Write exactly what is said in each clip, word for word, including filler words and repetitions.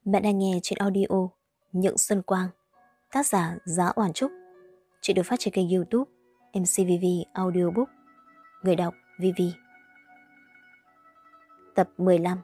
Bạn đang nghe trên audio Nhượng Xuân Quang, tác giả Giá Oản Trúc. Chuyện được phát trên kênh YouTube em xê vê vê Audiobook. Người đọc vê vê. Tập mười lăm.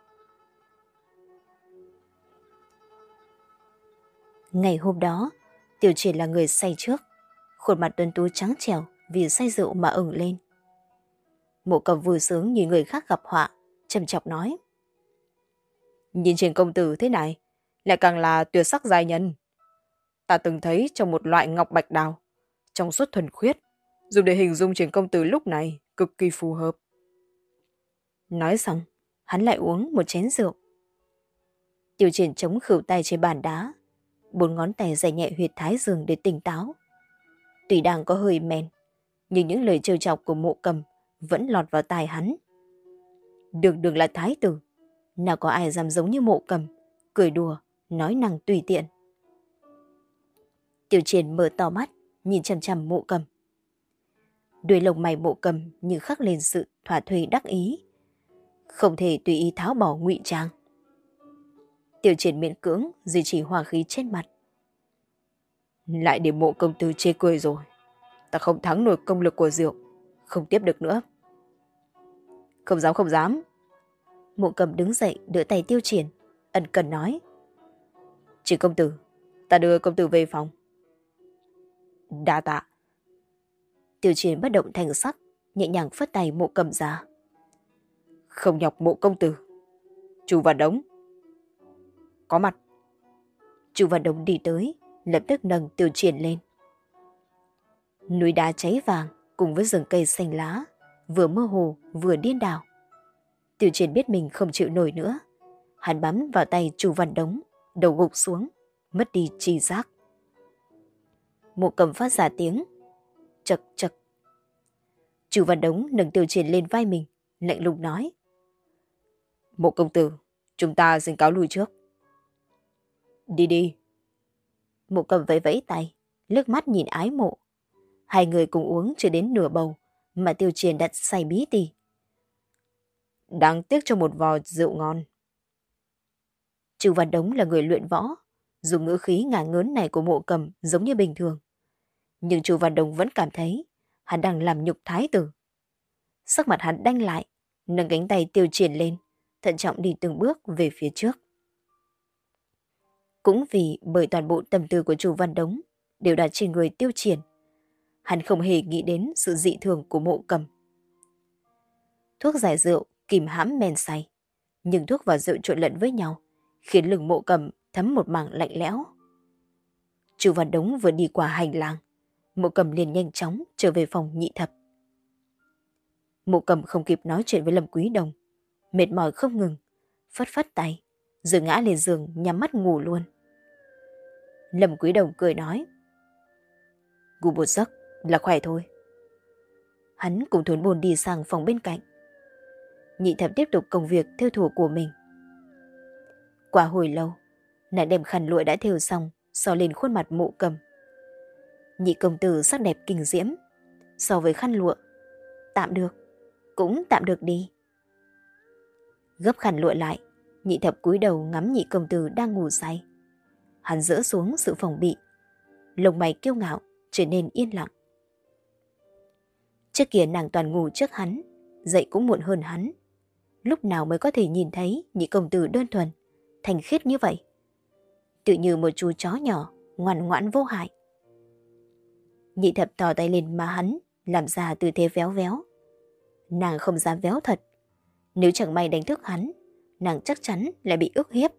Ngày hôm đó, Tiểu Triển là người say trước, khuôn mặt tuấn tú trắng trẻo vì say rượu mà ửng lên. Mộ Cầm vui sướng nhìn người khác gặp họa, trầm trọng nói: Nhìn Triển công tử thế này, lại càng là tuyệt sắc giai nhân. Ta từng thấy trong một loại ngọc bạch đào, trong suốt thuần khiết, dùng để hình dung Triển công tử lúc này cực kỳ phù hợp. Nói xong, hắn lại uống một chén rượu. Tiểu Triển chống khửu tay trên bàn đá, bốn ngón tay giày nhẹ huyệt thái dương để tỉnh táo. Tuy đang có hơi men, nhưng những lời trêu chọc của Mộ Cầm vẫn lọt vào tai hắn. Đường đường là thái tử, nào có ai dám giống như Mộ Cầm, cười đùa, nói năng tùy tiện. Tiểu Triển mở to mắt, nhìn chằm chằm Mộ Cầm. Đuôi lông mày Mộ Cầm như khắc lên sự thỏa thuê đắc ý, không thể tùy ý tháo bỏ ngụy trang. Tiểu Triển miễn cưỡng duy trì hòa khí trên mặt. Lại để Mộ công tử chê cười rồi. Ta không thắng nổi công lực của rượu, không tiếp được nữa. Không dám không dám. Mộ Cầm đứng dậy đỡ tay Tiêu Triển, ân cần nói: Triển công tử, ta đưa công tử về phòng. Đa tạ. Tiêu Triển bất động thành sắc, nhẹ nhàng phất tay Mộ Cầm ra. Không nhọc Mộ công tử. Chu Văn Đống có mặt. Chu Văn Đống đi tới, lập tức nâng Tiêu Triển lên. Núi đá cháy vàng cùng với rừng cây xanh lá, vừa mơ hồ vừa điên đảo. Tiêu Triển biết mình không chịu nổi nữa, hắn bám vào tay Chu Văn Đống, đầu gục xuống, mất đi tri giác. Mộ Cầm phát ra tiếng chật chật. Chu Văn Đống nâng Tiêu Triển lên vai mình, lạnh lùng nói: Mộ công tử, chúng ta xin cáo lui trước. Đi đi. Mộ Cầm vẫy vẫy tay, liếc mắt nhìn ái mộ. Hai người cùng uống chưa đến nửa bầu mà Tiêu Triển đã say bí tỉ. Đáng tiếc cho một vò rượu ngon. Chu Văn Đống là người luyện võ, dùng ngữ khí ngả ngớn này của Mộ Cầm giống như bình thường. Nhưng Chu Văn Đống vẫn cảm thấy hắn đang làm nhục thái tử. Sắc mặt hắn đanh lại, nâng cánh tay Tiêu Triển lên, thận trọng đi từng bước về phía trước. Cũng vì bởi toàn bộ tâm tư của Chu Văn Đống đều đặt trên người Tiêu Triển, hắn không hề nghĩ đến sự dị thường của Mộ Cầm. Thuốc giải rượu kìm hãm men say, nhưng thuốc và rượu trộn lẫn với nhau khiến lưng Mộ Cầm thấm một mảng lạnh lẽo. Chu Văn Đống vừa đi qua hành lang, Mộ Cầm liền nhanh chóng trở về phòng nhị thập. Mộ Cầm không kịp nói chuyện với Lâm Quý Đồng, mệt mỏi không ngừng, phất phất tay, rồi ngã lên giường nhắm mắt ngủ luôn. Lâm Quý Đồng cười nói: Ngủ một giấc là khỏe thôi. Hắn cùng Thuấn Bồn đi sang phòng bên cạnh. Nhị thập tiếp tục công việc thêu thùa của mình. Qua hồi lâu, nàng đem khăn lụa đã thêu xong xỏ lên khuôn mặt Mộ Cầm. Nhị công tử sắc đẹp kinh diễm, so với khăn lụa, tạm được, cũng tạm được đi. Gấp khăn lụa lại, nhị thập cúi đầu ngắm nhị công tử đang ngủ say. Hắn dỡ xuống sự phòng bị, lông mày kiêu ngạo trở nên yên lặng. Trước kia nàng toàn ngủ trước hắn, dậy cũng muộn hơn hắn. Lúc nào mới có thể nhìn thấy nhị công tử đơn thuần, thành khiết như vậy, tự như một chú chó nhỏ ngoan ngoãn vô hại. Nhị thập thò tay lên má hắn, làm ra tư thế véo véo. Nàng không dám véo thật, nếu chẳng may đánh thức hắn, nàng chắc chắn lại bị ức hiếp.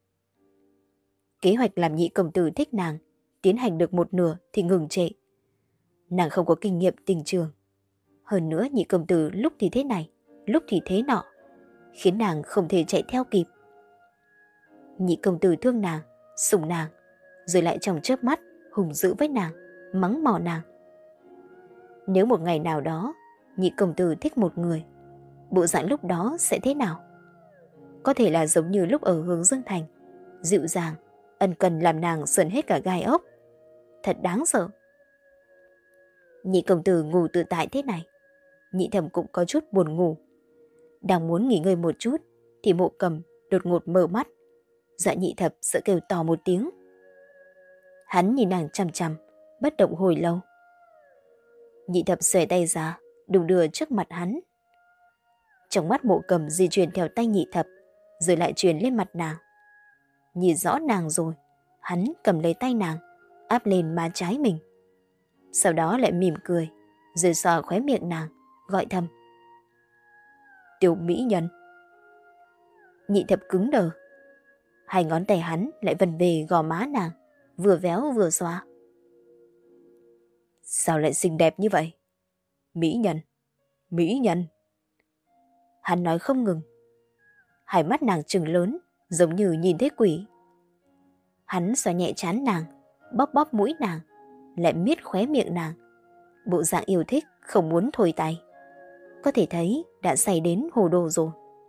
Kế hoạch làm nhị công tử thích nàng tiến hành được một nửa thì ngừng trệ. Nàng không có kinh nghiệm tình trường, hơn nữa nhị công tử lúc thì thế này, lúc thì thế nọ, khiến nàng không thể chạy theo kịp. Nhị công tử thương nàng, sủng nàng, rồi lại trong chớp mắt hùng dữ với nàng, mắng mỏ nàng. Nếu một ngày nào đó nhị công tử thích một người, bộ dạng lúc đó sẽ thế nào? Có thể là giống như lúc ở Hướng Dương Thành, dịu dàng, ân cần làm nàng sờn hết cả gai ốc. Thật đáng sợ. Nhị công tử ngủ tự tại thế này, nhị thẩm cũng có chút buồn ngủ. Đang muốn nghỉ ngơi một chút thì Mộ Cầm đột ngột mở mắt, dọa Nhị Thập sợ kêu to một tiếng. Hắn nhìn nàng chằm chằm, bất động hồi lâu. Nhị Thập xòe tay ra, đùng đưa trước mặt hắn. Trong mắt Mộ Cầm di chuyển theo tay Nhị Thập, rồi lại truyền lên mặt nàng. Nhìn rõ nàng rồi, hắn cầm lấy tay nàng, áp lên má trái mình. Sau đó lại mỉm cười, rồi sờ khóe miệng nàng, gọi thầm. Tiểu mỹ nhân. Nhị Thập cứng đờ. Hai ngón tay hắn lại vần về gò má nàng, vừa véo vừa xoa. Sao lại xinh đẹp như vậy? Mỹ nhân, mỹ nhân. Hắn nói không ngừng. Hai mắt nàng trừng lớn, giống như nhìn thấy quỷ. Hắn xoa nhẹ trán nàng, bóp bóp mũi nàng, lại miết khóe miệng nàng. Bộ dạng yêu thích, không muốn thôi tay. Có thể thấy đã say đến hồ đồ rồi.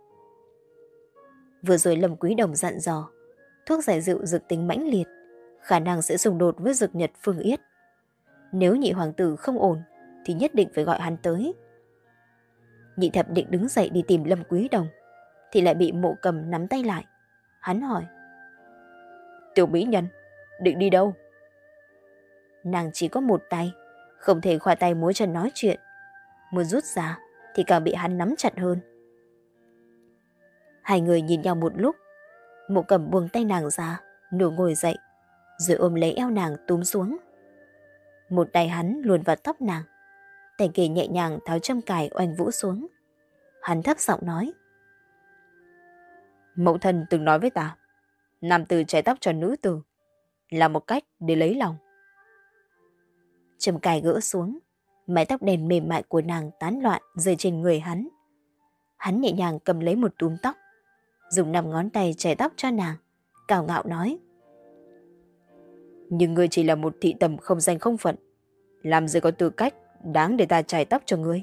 Vừa rồi Lâm Quý Đồng dặn dò, thuốc giải rượu dược tính mãnh liệt, khả năng sẽ xung đột với dược nhật Phương Yết. Nếu nhị hoàng tử không ổn, thì nhất định phải gọi hắn tới. Nhị Thập định đứng dậy đi tìm Lâm Quý Đồng, thì lại bị Mộ Cầm nắm tay lại. Hắn hỏi. Tiểu mỹ nhân, định đi đâu? Nàng chỉ có một tay, không thể khoa tay múa chân nói chuyện. Muốn rút ra thì càng bị hắn nắm chặt hơn. Hai người nhìn nhau một lúc. Mộ Cầm buông tay nàng ra, nửa ngồi dậy, rồi ôm lấy eo nàng túm xuống. Một tay hắn luồn vào tóc nàng, tay kia nhẹ nhàng tháo châm cài oanh vũ xuống. Hắn thấp giọng nói. Mẫu thân từng nói với ta, nam tử chải tóc cho nữ tử là một cách để lấy lòng. Châm cài gỡ xuống, mái tóc đen mềm mại của nàng tán loạn rơi trên người hắn. Hắn nhẹ nhàng cầm lấy một túm tóc, dùng năm ngón tay chải tóc cho nàng, cào ngạo nói. Nhưng ngươi chỉ là một thị tầm không danh không phận, làm gì có tư cách đáng để ta chải tóc cho ngươi.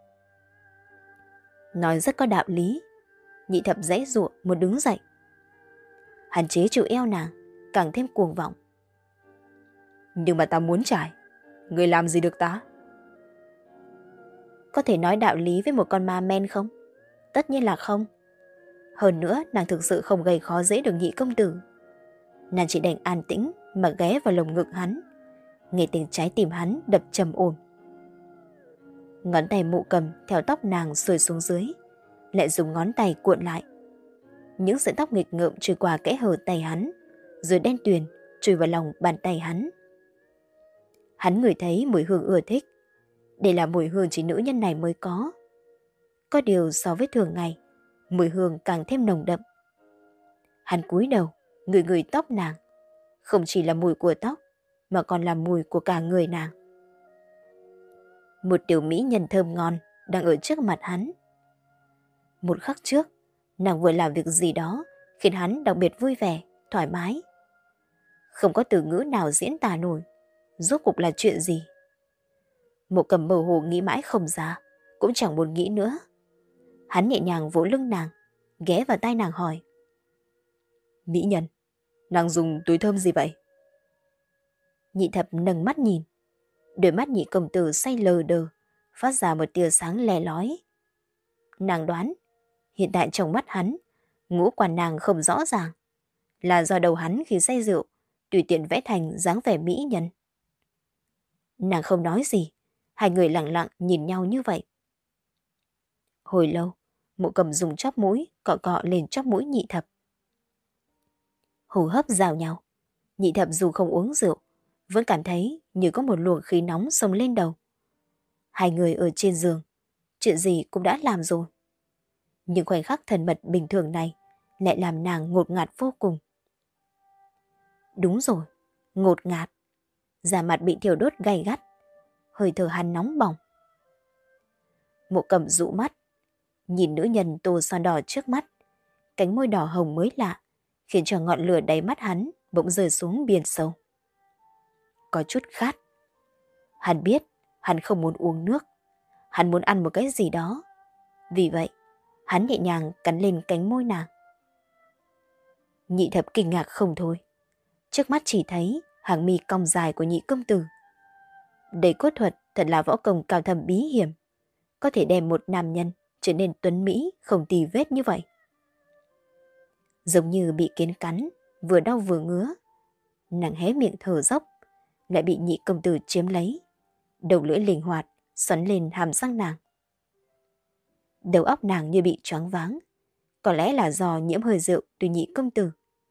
Nói rất có đạo lý. Nhị Thập giãy giụa muốn đứng dậy. Hắn chế trụ eo nàng, càng thêm cuồng vọng. Nhưng mà ta muốn trải, ngươi làm gì được ta? Có thể nói đạo lý với một con ma men không? Tất nhiên là không. Hơn nữa nàng thực sự không gây khó dễ được nhị công tử. Nàng chỉ đành an tĩnh mà ghé vào lồng ngực hắn, nghe tiếng trái tim hắn đập trầm ổn. Ngón tay Mộ Cầm theo tóc nàng xuôi xuống dưới, lại dùng ngón tay cuộn lại. Những sợi tóc nghịch ngợm trôi qua kẽ hở tay hắn, rồi đen tuyền chui vào lòng bàn tay hắn. Hắn ngửi thấy mùi hương ưa thích. Đây là mùi hương chỉ nữ nhân này mới có. Có điều so với thường ngày, mùi hương càng thêm nồng đậm. Hắn cúi đầu, ngửi ngửi tóc nàng. Không chỉ là mùi của tóc, mà còn là mùi của cả người nàng. Một tiểu mỹ nhân thơm ngon đang ở trước mặt hắn. Một khắc trước, nàng vừa làm việc gì đó khiến hắn đặc biệt vui vẻ, thoải mái. Không có từ ngữ nào diễn tả nổi, rốt cuộc là chuyện gì. Mộ Cầm mơ hồ nghĩ mãi không ra, cũng chẳng muốn nghĩ nữa. Hắn nhẹ nhàng vỗ lưng nàng, ghé vào tai nàng hỏi. Mỹ nhân, nàng dùng túi thơm gì vậy? Nhị Thập nâng mắt nhìn. Đôi mắt nhị công tử say lờ đờ, phát ra một tia sáng lè lói. Nàng đoán, hiện tại trong mắt hắn, ngũ quan nàng không rõ ràng, là do đầu hắn khi say rượu tùy tiện vẽ thành dáng vẻ mỹ nhân. Nàng không nói gì, hai người lặng lặng nhìn nhau như vậy. Hồi lâu, Mộ Cầm dùng chóp mũi cọ cọ lên chóp mũi Nhị Thập. Hô hấp giao nhau, Nhị Thập dù không uống rượu, vẫn cảm thấy như có một luồng khí nóng xông lên đầu. Hai người ở trên giường, chuyện gì cũng đã làm rồi. Nhưng khoảnh khắc thân mật bình thường này lại làm nàng ngột ngạt vô cùng. Đúng rồi, ngột ngạt. Da mặt bị thiêu đốt gay gắt, hơi thở hắn nóng bỏng. Mộ Cầm dụ mắt, nhìn nữ nhân tô son đỏ trước mắt, cánh môi đỏ hồng mới lạ, khiến cho ngọn lửa đáy mắt hắn bỗng rơi xuống biển sâu. Có chút khát. Hắn biết hắn không muốn uống nước, hắn muốn ăn một cái gì đó. Vì vậy, hắn nhẹ nhàng cắn lên cánh môi nàng. Nhị Thập kinh ngạc không thôi. Trước mắt chỉ thấy hàng mi cong dài của nhị công tử. Đây cốt thuật thật là võ công cao thâm bí hiểm, có thể đem một nam nhân trở nên tuấn mỹ không tì vết như vậy. Giống như bị kiến cắn vừa đau vừa ngứa. Nàng hé miệng thở dốc, lại bị nhị công tử chiếm lấy. Đầu lưỡi linh hoạt, xoắn lên hàm răng nàng. Đầu óc nàng như bị choáng váng, có lẽ là do nhiễm hơi rượu từ nhị công tử.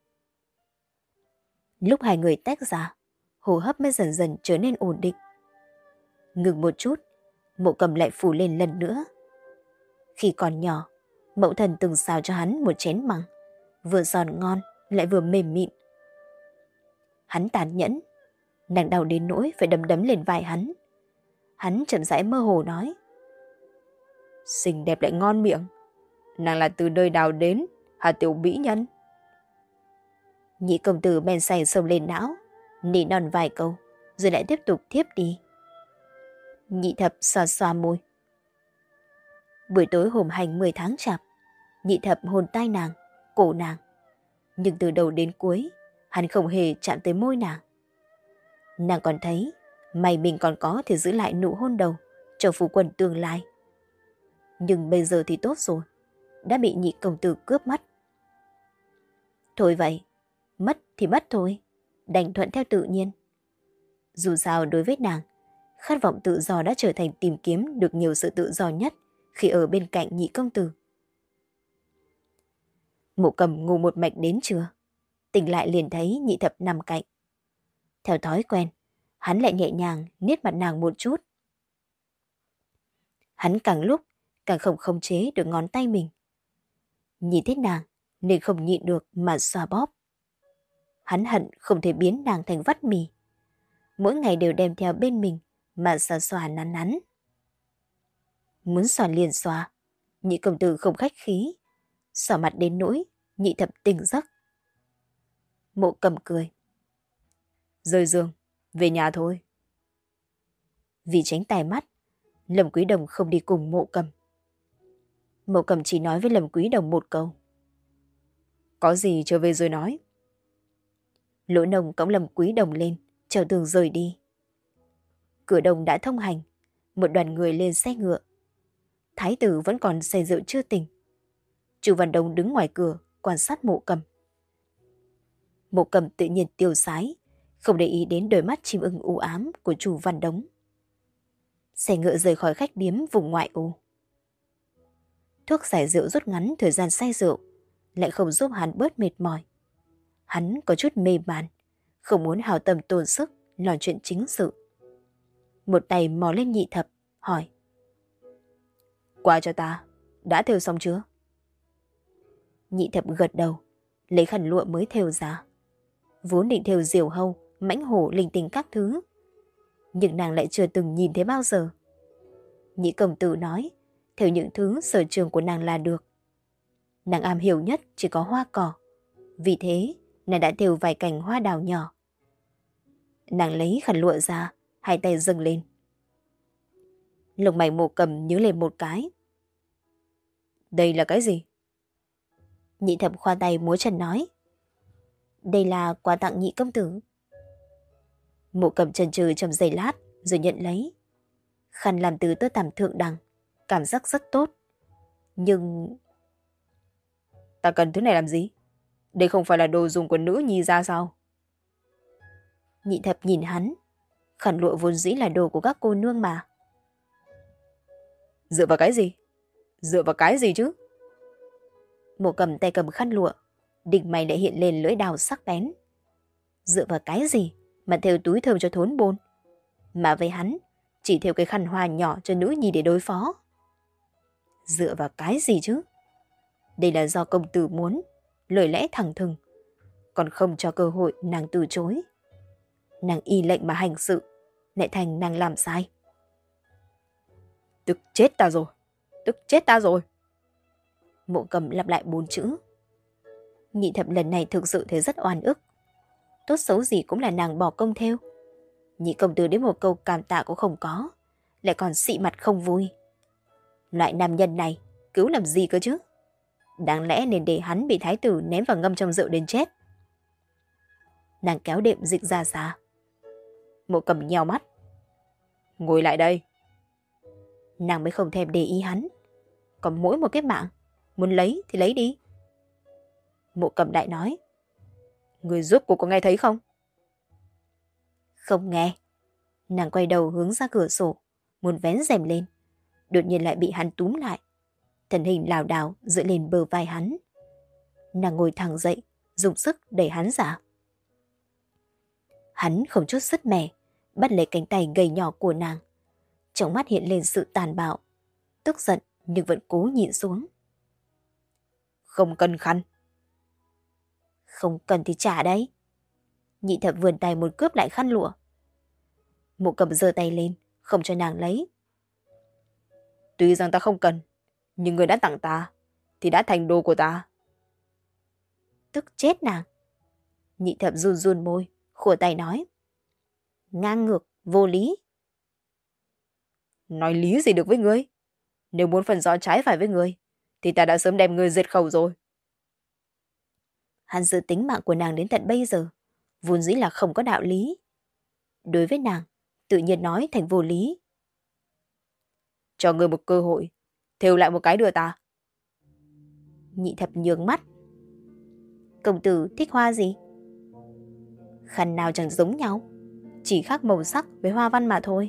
Lúc hai người tách ra, hô hấp mới dần dần trở nên ổn định. Ngừng một chút, Mộ Cầm lại phủ lên lần nữa. Khi còn nhỏ, mẫu thân từng xào cho hắn một chén măng, vừa giòn ngon lại vừa mềm mịn. Hắn tàn nhẫn, nàng đau đến nỗi phải đấm đấm lên vai hắn. Hắn chậm rãi mơ hồ nói: Xinh đẹp lại ngon miệng, nàng là từ nơi nào đến hả tiểu mỹ nhân? Nhị công tử men say xông lên não, nỉ non vài câu, rồi lại tiếp tục thiếp đi. Nhị thập xoa xoa môi. Buổi tối hôm hành mười tháng chạp, nhị thập hôn tai nàng, cổ nàng. Nhưng từ đầu đến cuối, hắn không hề chạm tới môi nàng. Nàng còn thấy, may mình còn có thể giữ lại nụ hôn đầu cho phu quân tương lai. Nhưng bây giờ thì tốt rồi, đã bị nhị công tử cướp mất. Thôi vậy, mất thì mất thôi, đành thuận theo tự nhiên. Dù sao đối với nàng, khát vọng tự do đã trở thành tìm kiếm được nhiều sự tự do nhất khi ở bên cạnh nhị công tử. Mộ Cầm ngủ một mạch đến trưa, tỉnh lại liền thấy nhị thập nằm cạnh. Theo thói quen, hắn lại nhẹ nhàng niết mặt nàng một chút. Hắn càng lúc càng không khống chế được ngón tay mình. Nhìn thấy nàng nên không nhịn được mà xoa bóp. Hắn hận không thể biến nàng thành vắt mì, mỗi ngày đều đem theo bên mình mà xoa xoa nắn nắn. Muốn xoa liền xoa, nhị công tử không khách khí, xoa mặt đến nỗi nhị thập tỉnh giấc. Mộ Cầm cười: Rời giường, về nhà thôi. Vì tránh tai mắt, Lâm Quý Đồng không đi cùng Mộ Cầm. Mộ Cầm chỉ nói với Lâm Quý Đồng một câu: Có gì trở về rồi nói. Lỗ Nông cõng Lâm Quý Đồng lên, chào tường rời đi. Cửa đồng đã thông hành, một đoàn người lên xe ngựa. Thái tử vẫn còn say rượu chưa tỉnh. Chu Văn Đông đứng ngoài cửa quan sát Mộ Cầm. Mộ Cầm tự nhiên tiêu sái, không để ý đến đôi mắt chim ưng u ám của Chu Văn Đông. Xe ngựa rời khỏi khách điếm vùng ngoại ô. Thuốc giải rượu rút ngắn thời gian say rượu, lại không giúp hắn bớt mệt mỏi. Hắn có chút mê man, không muốn hao tâm tổn sức nói chuyện chính sự. Một tay mò lên nhị thập, hỏi: Qua cho ta, đã thêu xong chưa? Nhị thập gật đầu, lấy khăn lụa mới thêu ra. Vốn định thêu diều hâu, mãnh hổ linh tinh các thứ, nhưng nàng lại chưa từng nhìn thấy bao giờ. Nhị công tử nói, thêu những thứ sở trường của nàng là được. Nàng am hiểu nhất chỉ có hoa cỏ, vì thế nàng đã thêu vài cành hoa đào nhỏ. Nàng lấy khăn lụa ra, hai tay dâng lên. Lông mày Mộ Cầm nhướng lên một cái. Đây là cái gì? Nhị thập khoa tay múa chân nói: Đây là quà tặng nhị công tử. Mộ Cầm chần chừ trong giây lát rồi nhận lấy. Khăn làm từ tơ tằm thượng đẳng, cảm giác rất tốt. Nhưng... Ta cần thứ này làm gì? Đây không phải là đồ dùng của nữ nhi ra sao? Nhị thập nhìn hắn. Khăn lụa vốn dĩ là đồ của các cô nương mà. Dựa vào cái gì? Dựa vào cái gì chứ? Mộ Cầm tay cầm khăn lụa, đỉnh mày lại hiện lên lưỡi đào sắc bén. Dựa vào cái gì mà thêu túi thơm cho thốn bôn, mà với hắn chỉ thêu cái khăn hoa nhỏ cho nữ nhi để đối phó? Dựa vào cái gì chứ? Đây là do công tử muốn, lời lẽ thẳng thừng, còn không cho cơ hội nàng từ chối. Nàng y lệnh mà hành sự, lại thành nàng làm sai. Tức chết ta rồi, tức chết ta rồi. Mộ Cầm lặp lại bốn chữ. Nhị thập lần này thực sự thấy rất oan ức. Tốt xấu gì cũng là nàng bỏ công theo. Nhị công tử đến một câu cảm tạ cũng không có, lại còn xị mặt không vui. Loại nam nhân này cứu làm gì cơ chứ? Đáng lẽ nên để hắn bị thái tử ném vào ngâm trong rượu đến chết. Nàng kéo đệm dịch ra xa. Mộ Cầm nheo mắt. Ngồi lại đây. Nàng mới không thèm để ý hắn. Còn mỗi một cái mạng, muốn lấy thì lấy đi. Mộ Cầm đại nói. Người giúp cô có nghe thấy không? Không nghe. Nàng quay đầu hướng ra cửa sổ, muốn vén rèm lên. Đột nhiên lại bị hắn túm lại. Thân hình lảo đảo dựa lên bờ vai hắn. Nàng ngồi thẳng dậy, dùng sức đẩy hắn ra. Hắn không chút sứt mẻ, bắt lấy cánh tay gầy nhỏ của nàng. Trong mắt hiện lên sự tàn bạo, tức giận nhưng vẫn cố nhịn xuống. Không cần khăn. Không cần thì trả đấy. Nhị thập vươn tay muốn cướp lại khăn lụa. Mộ Cầm giơ tay lên, không cho nàng lấy. Tuy rằng ta không cần, nhưng người đã tặng ta, thì đã thành đồ của ta. Tức chết nàng. Nhị thập run run môi, khua tay nói. Ngang ngược, vô lý. Nói lý gì được với ngươi? Nếu muốn phần rõ trái phải với ngươi, thì ta đã sớm đem ngươi diệt khẩu rồi. Hắn giữ tính mạng của nàng đến tận bây giờ, vốn dĩ là không có đạo lý. Đối với nàng, tự nhiên nói thành vô lý. Cho ngươi một cơ hội, thêu lại một cái đưa ta. Nhị thập nhướng mắt. Công tử thích hoa gì? Khăn nào chẳng giống nhau, chỉ khác màu sắc với hoa văn mà thôi.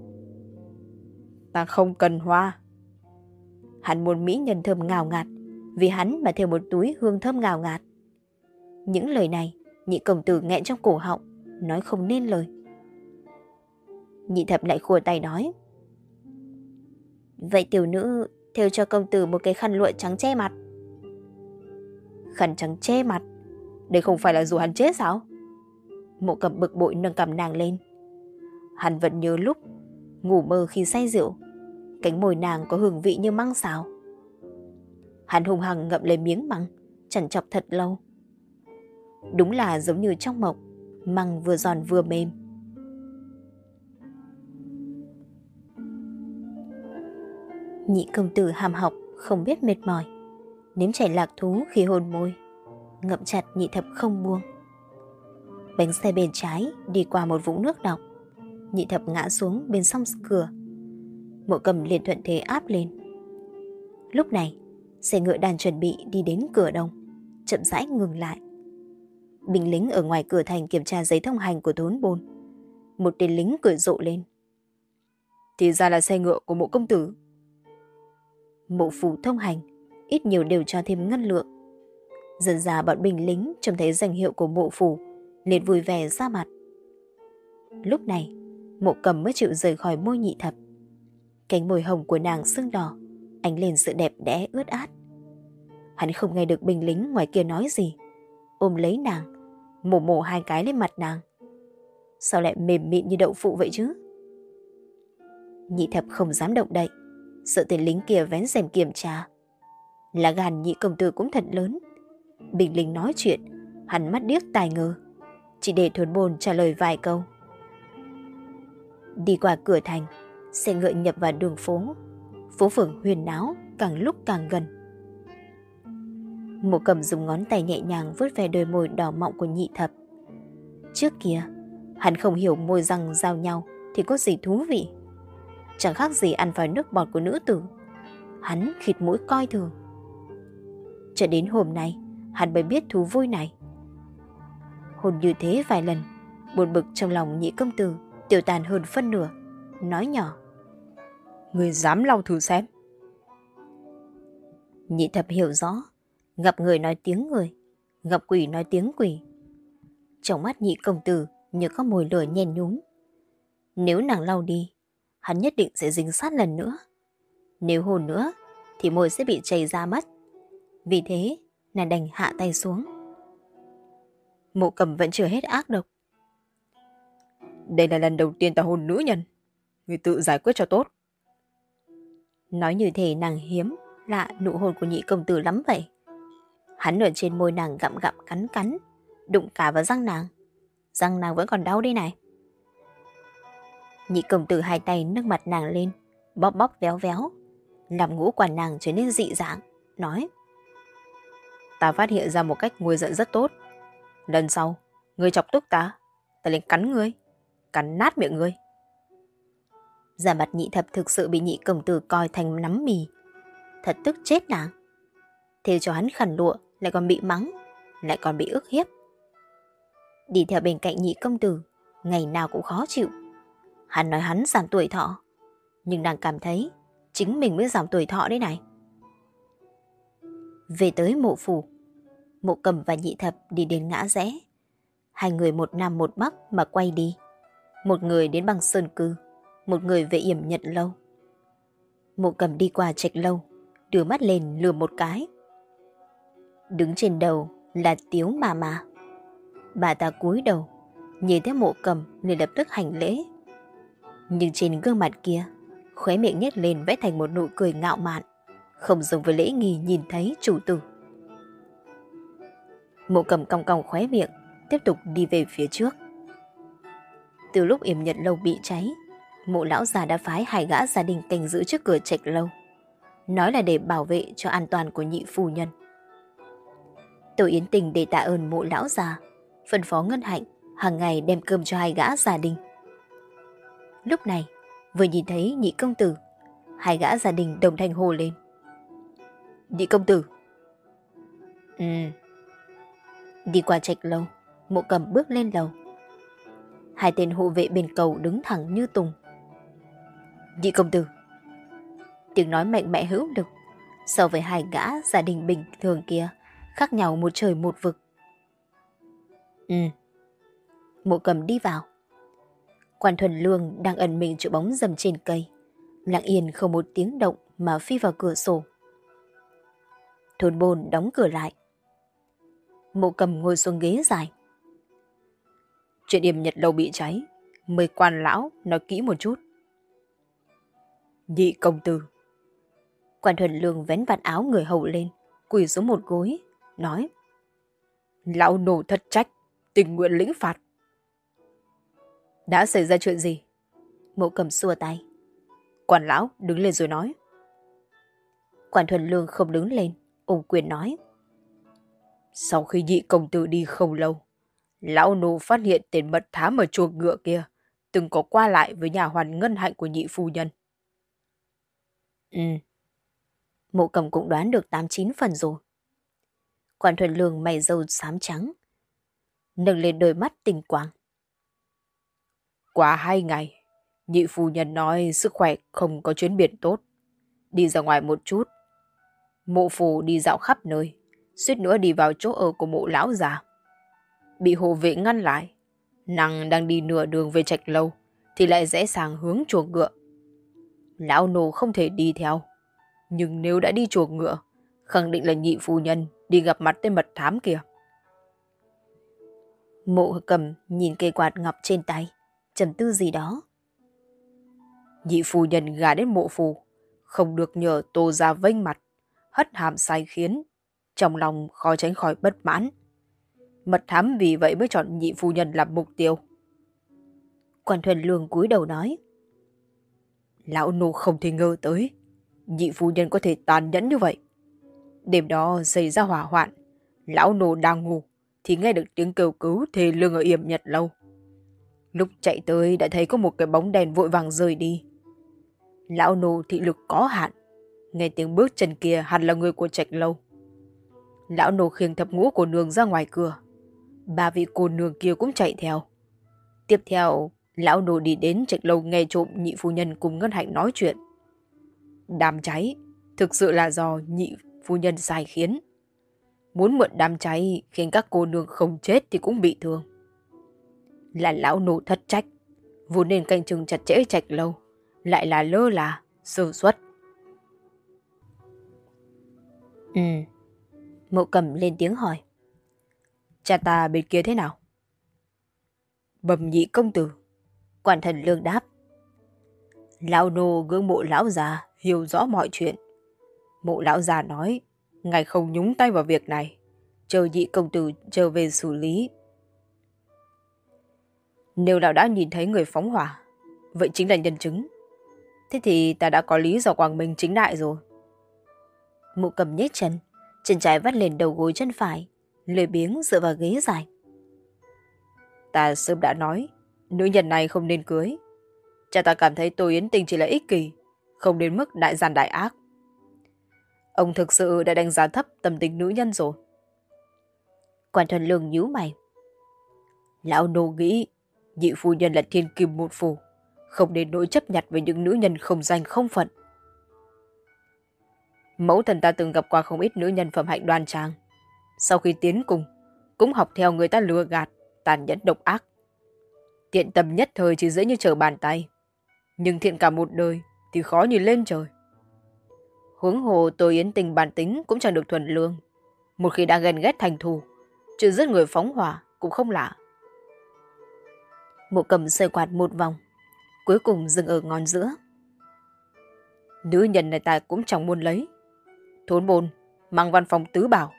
Ta không cần hoa. Hắn muốn mỹ nhân thơm ngào ngạt, vì hắn mà thêu một túi hương thơm ngào ngạt. Những lời này, nhị công tử nghẹn trong cổ họng, nói không nên lời. Nhị thập lại khua tay nói. Vậy tiểu nữ thêu cho công tử một cái khăn lụa trắng che mặt. Khăn trắng che mặt? Đây không phải là dù hắn chết sao? Mộ Cầm bực bội nâng cằm nàng lên. Hắn vẫn nhớ lúc ngủ mơ khi say rượu, cánh môi nàng có hương vị như măng xào. Hắn hung hăng ngậm lấy miếng măng, chằn chọc thật lâu. Đúng là giống như trong mộng, măng vừa giòn vừa mềm. Nhị công tử hàm học không biết mệt mỏi, nếm chảy lạc thú khi hôn môi, ngậm chặt nhị thập không buông. Bánh xe bên trái đi qua một vũng nước đọng, nhị thập ngã xuống bên song cửa. Mộ Cầm liền thuận thế áp lên. Lúc này, xe ngựa đang chuẩn bị đi đến cửa đông, chậm rãi ngừng lại. Binh lính ở ngoài cửa thành kiểm tra giấy thông hành của thốn bôn. Một tên lính cười rộ lên. Thì ra là xe ngựa của Mộ công tử. Mộ phủ thông hành, ít nhiều đều cho thêm ngân lượng. Dần ra bọn binh lính trông thấy danh hiệu của mộ phủ, liền vui vẻ ra mặt. Lúc này, Mộ Cầm mới chịu rời khỏi môi nhị thập. Cánh môi hồng của nàng sưng đỏ, ánh lên sự đẹp đẽ ướt át. Hắn không nghe được binh lính ngoài kia nói gì, ôm lấy nàng, mổ mổ hai cái lên mặt nàng. Sao lại mềm mịn như đậu phụ vậy chứ? Nhị thập không dám động đậy, sợ tên lính kia vén rèm kiểm tra. Lá gan nhị công tử cũng thật lớn. Binh lính nói chuyện, hắn mắt điếc tai ngơ, chỉ để thốn bôn trả lời vài câu. Đi qua cửa thành, xe ngựa nhập vào đường phố. Phố phường huyền náo càng lúc càng gần. Mộ Cầm dùng ngón tay nhẹ nhàng vuốt ve đôi môi đỏ mọng của nhị thập. Trước kia, hắn không hiểu môi răng giao nhau thì có gì thú vị. Chẳng khác gì ăn phải nước bọt của nữ tử. Hắn khịt mũi coi thường. Cho đến hôm nay, hắn mới biết thú vui này. Hôn như thế vài lần, buồn bực trong lòng nhị công tử tiêu tàn hơn phân nửa, nói nhỏ. Người dám lau thử xem. Nhị thập hiểu rõ, gặp người nói tiếng người, gặp quỷ nói tiếng quỷ. Trong mắt nhị công tử như có mồi lửa nhen nhúm. Nếu nàng lau đi, hắn nhất định sẽ dính sát lần nữa. Nếu hôn nữa, thì môi sẽ bị chảy ra mất. Vì thế, nàng đành hạ tay xuống. Mộ Cầm vẫn chưa hết ác độc. Đây là lần đầu tiên ta hôn nữ nhân, người tự giải quyết cho tốt. Nói như thế nàng hiếm lạ nụ hôn của nhị công tử lắm vậy. Hắn ở trên môi nàng gặm gặm cắn cắn, đụng cả vào răng nàng. Răng nàng vẫn còn đau đây này. Nhị công tử hai tay nâng mặt nàng lên, bóp bóp véo véo, làm ngũ quan nàng trở nên dị dạng, nói. Ta phát hiện ra một cách nguôi giận rất tốt. Lần sau, ngươi chọc tức ta, ta liền cắn ngươi, cắn nát miệng ngươi. Da mặt nhị thập thực sự bị nhị công tử coi thành nắm mì. Thật tức chết nàng. Thêu cho hắn khăn lụa, lại còn bị mắng, lại còn bị ức hiếp. Đi theo bên cạnh nhị công tử, ngày nào cũng khó chịu. Hắn nói hắn giảm tuổi thọ, nhưng nàng cảm thấy chính mình mới giảm tuổi thọ đấy này. Về tới mộ phủ, Mộ Cầm và Nhị Thập đi đến ngã rẽ. Hai người một nam một bắc mà quay đi. Một người đến bằng sơn cư, một người về yểm nhật lâu. Mộ Cầm đi qua trạch lâu, đưa mắt lên lườm một cái. Đứng trên đầu là Tiếu mà mà. Bà ta cúi đầu, nhìn thấy Mộ Cầm liền lập tức hành lễ. Nhưng trên gương mặt kia, khóe miệng nhếch lên vẽ thành một nụ cười ngạo mạn, không giống với lễ nghi nhìn thấy chủ tử. Mộ Cầm cong cong khóe miệng, tiếp tục đi về phía trước. Từ lúc yểm nhật lâu bị cháy, Mộ lão già đã phái hai gã gia đình canh giữ trước cửa trạch lâu, nói là để bảo vệ cho an toàn của nhị phu nhân. Tô Yến Tình để tạ ơn Mộ lão già, phân phó Ngân Hạnh hàng ngày đem cơm cho hai gã gia đình. Lúc này, vừa nhìn thấy nhị công tử, hai gã gia đình đồng thanh hô lên. Nhị công tử. Ừ. Đi qua trạch lâu, Mộ Cầm bước lên lầu. Hai tên hộ vệ bên cầu đứng thẳng như tùng. Nhị công tử. Tiếng nói mạnh mẽ hữu lực, so với hai gã gia đình bình thường kia, khác nhau một trời một vực. Ừ. Mộ Cầm đi vào. Quan Thuần Lương đang ẩn mình chỗ bóng rầm trên cây, lặng yên không một tiếng động mà phi vào cửa sổ. Thôn Bồn đóng cửa lại. Mộ Cầm ngồi xuống ghế dài. Chuyện yểm nhật lâu bị cháy, mời quan lão nói kỹ một chút. Nhị công tử. Quan Thuần Lương vén vạt áo người hầu lên, quỳ xuống một gối, nói. Lão nô thất trách, tình nguyện lĩnh phạt. Đã xảy ra chuyện gì? Mộ Cầm xua tay. Quan lão đứng lên rồi nói. Quan Thuần Lương không đứng lên, ôm quyền nói. Sau khi nhị công tử đi không lâu, lão nô phát hiện tên mật thám ở chuồng ngựa kia từng có qua lại với nhà hoàn Ngân Hạnh của nhị phu nhân. Ừ. Mộ Cầm cũng đoán được tám chín phần rồi. Quan Thuần Lương mày râu xám trắng, nâng lên đôi mắt tinh quang. Qua hai ngày, nhị phu nhân nói sức khỏe không có chuyển biến tốt, đi ra ngoài một chút. Mộ phủ đi dạo khắp nơi, suýt nữa đi vào chỗ ở của Mộ lão già. Bị hộ vệ ngăn lại, nàng đang đi nửa đường về trạch lâu thì lại rẽ sang hướng chuồng ngựa. Lão nô không thể đi theo, nhưng nếu đã đi chuồng ngựa, khẳng định là nhị phu nhân đi gặp mặt tên mật thám kia. Mộ Cầm nhìn cây quạt ngọc trên tay, trầm tư gì đó. Nhị phu nhân gả đến mộ phủ, không được nhờ Tô ra vênh mặt, hất hàm sai khiến, trong lòng khó tránh khỏi bất mãn. Mật thám vì vậy mới chọn nhị phu nhân làm mục tiêu. Quan Thuần Lương cúi đầu nói. Lão nô không thể ngờ tới, nhị phu nhân có thể tàn nhẫn như vậy. Đêm đó xảy ra hỏa hoạn, lão nô đang ngủ thì nghe được tiếng kêu cứu thê lương ở yểm nhật lâu. Lúc chạy tới đã thấy có một cái bóng đèn vội vàng rời đi. Lão nô thị lực có hạn, nghe tiếng bước chân kia hẳn là người của trạch lâu. Lão nô khiêng thập ngũ cô nương ra ngoài cửa, ba vị cô nương kia cũng chạy theo. Tiếp theo, lão nô đi đến trạch lâu nghe trộm nhị phu nhân cùng Ngân Hạnh nói chuyện. Đám cháy thực sự là do nhị phu nhân sai khiến. Muốn mượn đám cháy khiến các cô nương không chết thì cũng bị thương. Là lão nô thất trách, vốn nên canh chừng chặt chẽ trạch lâu, lại là lơ là, sơ suất. Ừ. Mộ Cầm lên tiếng hỏi. Cha ta bên kia thế nào? Bẩm nhị công tử. Quản Thần Lương đáp. Lão nô gương mộ lão già hiểu rõ mọi chuyện. Mộ lão già nói, ngài không nhúng tay vào việc này, chờ nhị công tử trở về xử lý. Nếu lão đã nhìn thấy người phóng hỏa, vậy chính là nhân chứng. Thế thì ta đã có lý do quang minh chính đại rồi. Mộ Cầm nhếch chân, chân trái vắt lên đầu gối chân phải, lười biếng dựa vào ghế dài. Ta sớm đã nói, nữ nhân này không nên cưới. Cha ta cảm thấy Tô Yến Tình chỉ là ích kỷ, không đến mức đại gian đại ác. Ông thực sự đã đánh giá thấp tâm tình nữ nhân rồi. Quản Thuần Lương nhíu mày. Lão nô nghĩ nhị phu nhân là thiên kim một phủ, không đến nỗi chấp nhặt với những nữ nhân không danh không phận. Mẫu thần ta từng gặp qua không ít nữ nhân phẩm hạnh đoan trang. Sau khi tiến cùng, cũng học theo người ta lừa gạt, tàn nhẫn độc ác. Thiện tâm nhất thời chỉ dễ như trở bàn tay, nhưng thiện cả một đời thì khó như lên trời. Huống hồ Tô Yến Tình bản tính cũng chẳng được thuần lương. Một khi đã ghen ghét thành thù, chuyện giết người phóng hỏa cũng không lạ. Mộ Cầm xoay quạt một vòng, cuối cùng dừng ở ngón giữa. Nữ nhân này ta cũng chẳng muốn lấy. Thốn bồn, mang văn phòng tứ bảo.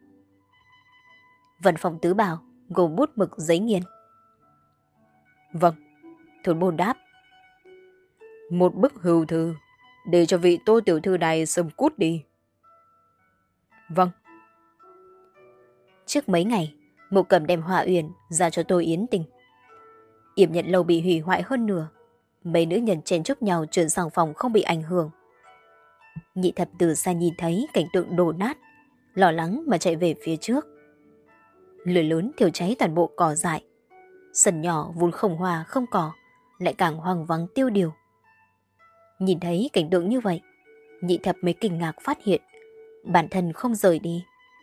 Văn phòng tứ bảo gồm bút mực giấy nghiên. Vâng, Thốn bồn đáp. Một bức hưu thư, để cho vị Tô tiểu thư này sớm cút đi. Vâng. Trước mấy ngày, Mộ Cầm đem Hỏa Uyển ra cho Tô Yến Tình. Yểm Nhận lâu bị hủy hoại hơn nửa, mấy nữ nhân chen chúc nhau chuyển sang phòng không bị ảnh hưởng. Nhị thập từ xa nhìn thấy cảnh tượng đổ nát, lo lắng mà chạy về phía trước. Lửa lớn thiêu cháy toàn bộ cỏ dại, sân nhỏ vốn không hoa không cỏ, lại càng hoang vắng tiêu điều. Nhìn thấy cảnh tượng như vậy, nhị thập mới kinh ngạc phát hiện bản thân không rời đi.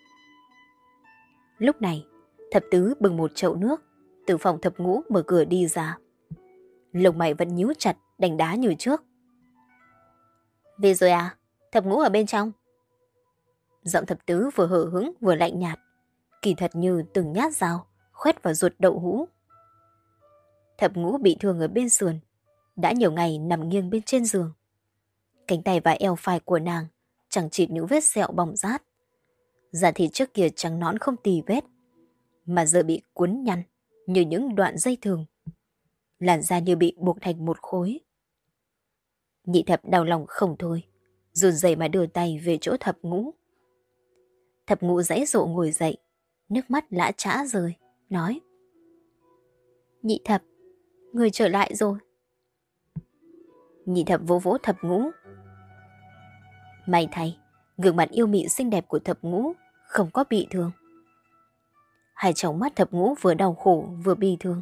Lúc này, thập tứ bưng một chậu nước từ phòng thập ngũ mở cửa đi ra. Lông mày vẫn nhíu chặt, đánh đá như trước. Về rồi à? Thập ngũ ở bên trong. Giọng thập tứ vừa hờ hững vừa lạnh nhạt, kỳ thật như từng nhát dao khoét vào ruột đậu hũ. Thập ngũ bị thương ở bên sườn, đã nhiều ngày nằm nghiêng bên trên giường. Cánh tay và eo phải của nàng chẳng chịt những vết sẹo bỏng rát. Da thịt trước kia trắng nõn không tì vết, mà giờ bị cuốn nhăn như những đoạn dây thừng. Làn da như bị buộc thành một khối. Nhị thập đau lòng không thôi, run rẩy mà đưa tay về chỗ thập ngũ. Thập ngũ giãy dụ ngồi dậy, nước mắt lã chã rơi, nói: Nhị thập, người trở lại rồi. Nhị thập vỗ vỗ thập ngũ. May thay, gương mặt yêu mị xinh đẹp của thập ngũ không có bị thương. Hai tròng mắt thập ngũ vừa đau khổ vừa bi thương.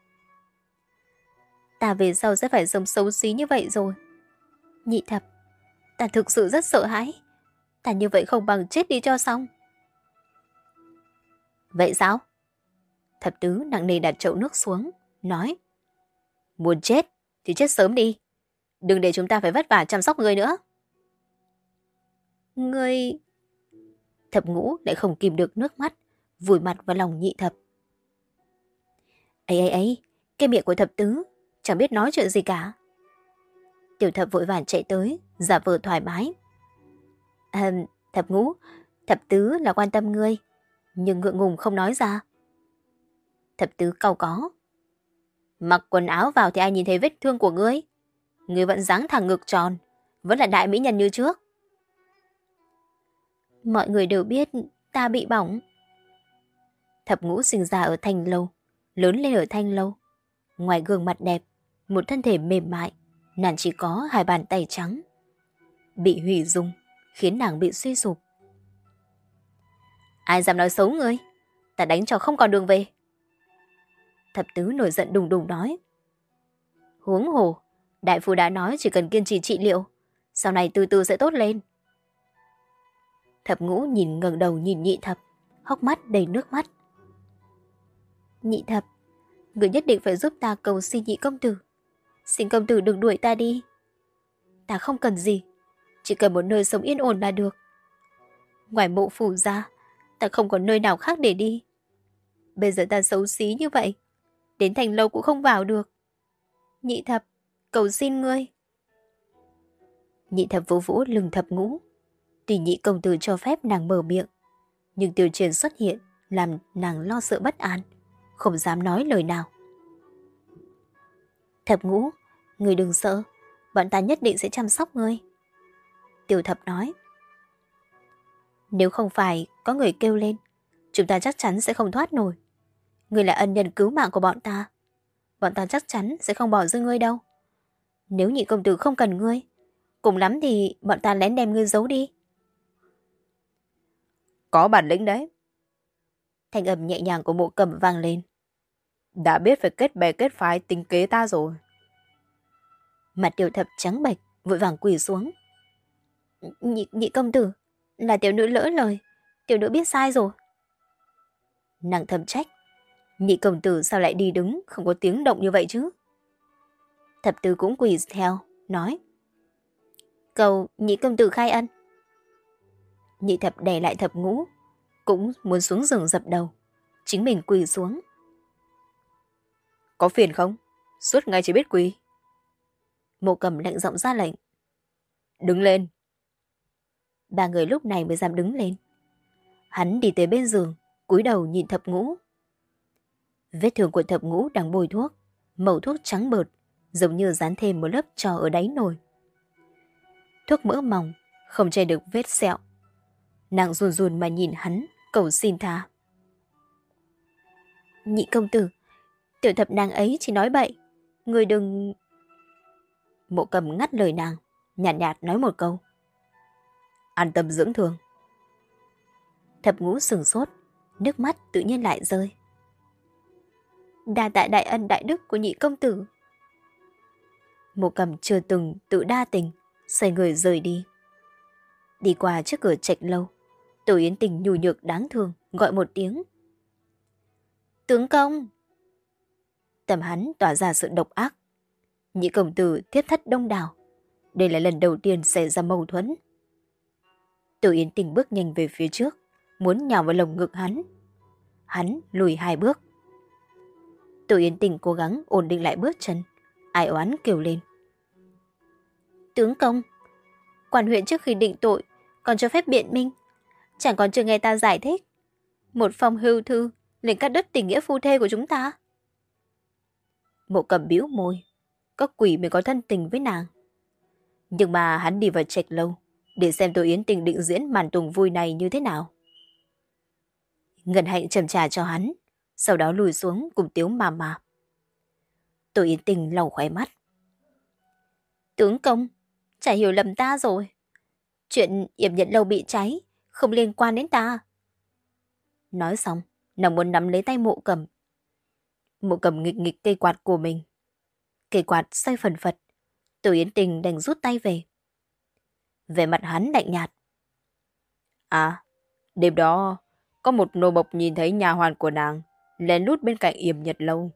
Ta về sau sẽ phải sống xấu xí như vậy rồi. Nhị thập, ta thực sự rất sợ hãi. Ta như vậy không bằng chết đi cho xong. Vậy sao? Thập tứ nặng nề đặt chậu nước xuống, nói: Muốn chết thì chết sớm đi. Đừng để chúng ta phải vất vả chăm sóc ngươi nữa. Ngươi... Thập ngũ lại không kìm được nước mắt, vùi mặt vào lòng nhị thập. Ấy ấy ấy, cái miệng của thập tứ chẳng biết nói chuyện gì cả. Tiểu thập vội vàng chạy tới, giả vờ thoải mái. À, thập ngũ, thập tứ là quan tâm ngươi, nhưng ngượng ngùng không nói ra. Thập tứ cau có. Mặc quần áo vào thì ai nhìn thấy vết thương của ngươi? Ngươi vẫn dáng thẳng ngực tròn, vẫn là đại mỹ nhân như trước. Mọi người đều biết ta bị bỏng. Thập ngũ sinh ra ở Thanh Lâu, lớn lên ở Thanh Lâu. Ngoài gương mặt đẹp, một thân thể mềm mại, nàng chỉ có hai bàn tay trắng. Bị hủy dung, khiến nàng bị suy sụp. Ai dám nói xấu ngươi? Ta đánh cho không còn đường về. Thập tứ nổi giận đùng đùng nói. Huống hồ, đại phu đã nói chỉ cần kiên trì trị liệu, sau này từ từ sẽ tốt lên. Thập ngũ nhìn ngẩng đầu nhìn nhị thập, hốc mắt đầy nước mắt. Nhị thập, người nhất định phải giúp ta cầu xin nhị công tử. Xin công tử đừng đuổi ta đi. Ta không cần gì, chỉ cần một nơi sống yên ổn là được. Ngoài mộ phủ ra, ta không còn nơi nào khác để đi. Bây giờ ta xấu xí như vậy, đến Thành Lâu cũng không vào được. Nhị thập, cầu xin ngươi. Nhị thập vỗ vỗ lưng thập ngũ. Tuy nhị công tử cho phép nàng mở miệng, nhưng Tiêu Truyền xuất hiện làm nàng lo sợ bất an, không dám nói lời nào. Thập ngũ, ngươi đừng sợ, bọn ta nhất định sẽ chăm sóc ngươi. Tiêu thập nói. Nếu không phải có người kêu lên, chúng ta chắc chắn sẽ không thoát nổi. Ngươi là ân nhân cứu mạng của bọn ta, bọn ta chắc chắn sẽ không bỏ rơi ngươi đâu. Nếu nhị công tử không cần ngươi, cùng lắm thì bọn ta lén đem ngươi giấu đi. Có bản lĩnh đấy. Thanh âm nhẹ nhàng của Mộ Cầm vang lên. Đã biết phải kết bè kết phái tính kế ta rồi. Mặt Tiểu Thập trắng bệch, vội vàng quỳ xuống. Nhị, nhị công tử, là tiểu nữ lỡ lời, tiểu nữ biết sai rồi. Nàng thầm trách. Nhị công tử sao lại đi đứng, không có tiếng động như vậy chứ? Thập tứ cũng quỳ theo, nói. Cầu nhị công tử khai ân. Nhị thập đè lại thập ngũ, cũng muốn xuống giường dập đầu. Chính mình quỳ xuống. Có phiền không? Suốt ngày chỉ biết quỳ. Mộ Cầm lạnh giọng ra lệnh. Đứng lên. Ba người lúc này mới dám đứng lên. Hắn đi tới bên giường, cúi đầu nhìn thập ngũ. Vết thương của thập ngũ đang bôi thuốc, màu thuốc trắng bợt, giống như dán thêm một lớp trò ở đáy nồi. Thuốc mỡ mỏng, không che được vết sẹo. Nàng run run mà nhìn hắn, cầu xin tha. Nhị công tử, tiểu thập nàng ấy chỉ nói bậy, người đừng... Mộ Cầm ngắt lời nàng, nhạt nhạt nói một câu. An tâm dưỡng thương. Thập ngũ sừng sốt, nước mắt tự nhiên lại rơi. Đa tạ đại ân đại đức của nhị công tử. Mộ Cầm chưa từng tự đa tình, xoay người rời đi. Đi qua trước cửa trạch lâu, Tổ Yến Tình nhu nhược đáng thương gọi một tiếng. Tướng công! Tầm hắn tỏa ra sự độc ác. Nhị công tử tiếp thất đông đảo. Đây là lần đầu tiên xảy ra mâu thuẫn. Tổ Yến Tình bước nhanh về phía trước, muốn nhào vào lồng ngực hắn. Hắn lùi hai bước. Tổ Yến Tình cố gắng ổn định lại bước chân, ai oán kêu lên. Tướng công, quan huyện trước khi định tội còn cho phép biện minh, chẳng còn chưa nghe ta giải thích. Một phong hưu thư liền cắt đứt tình nghĩa phu thê của chúng ta. Mộ Cầm bĩu môi, có quỷ mới có thân tình với nàng. Nhưng mà hắn đi vào trạch lâu để xem Tổ Yến Tình định diễn màn tuồng vui này như thế nào. Ngân Hạnh châm trà cho hắn, sau đó lùi xuống cùng Tiếu mà mà. Tổ Yến Tình lau khóe mắt. Tướng công, chả hiểu lầm ta rồi. Chuyện yểm nhận lâu bị cháy không liên quan đến ta. Nói xong, nàng muốn nắm lấy tay Mộ Cầm. Mộ Cầm nghịch nghịch cây quạt của mình. Cây quạt xoay phần phật. Tổ Yến Tình đành rút tay về. Về mặt hắn lạnh nhạt. À, đêm đó có một nô bộc nhìn thấy nhà hoàn của nàng lén lút bên cạnh yểm nhật lâu.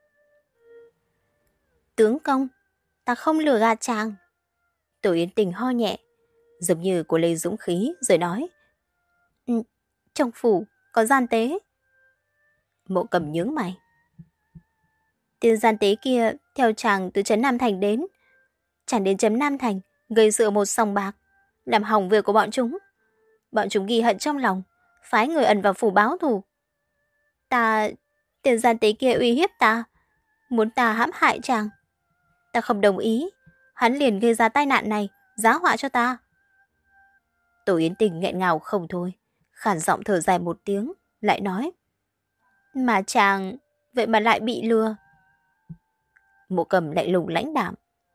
Tướng công, ta không lừa gạt chàng. Tổ Yến Tình ho nhẹ, giống như cô lấy dũng khí rồi nói. Ừ, trong phủ có gian tế. Mộ Cầm nhướng mày. Tên gian tế kia theo chàng từ trấn Nam Thành đến. Chàng đến trấn Nam Thành gây sự một sòng bạc, làm hỏng việc của bọn chúng. Bọn chúng ghi hận trong lòng, phái người ẩn vào phủ báo thù. Ta, tên gian tế kia uy hiếp ta, muốn ta hãm hại chàng. Ta không đồng ý, hắn liền gây ra tai nạn này, giá họa cho ta. Tổ Yến Tình nghẹn ngào không thôi, khản giọng thở dài một tiếng, lại nói. Mà chàng, vậy mà lại bị lừa. Mộ Cầm lại lùng lãnh đạm.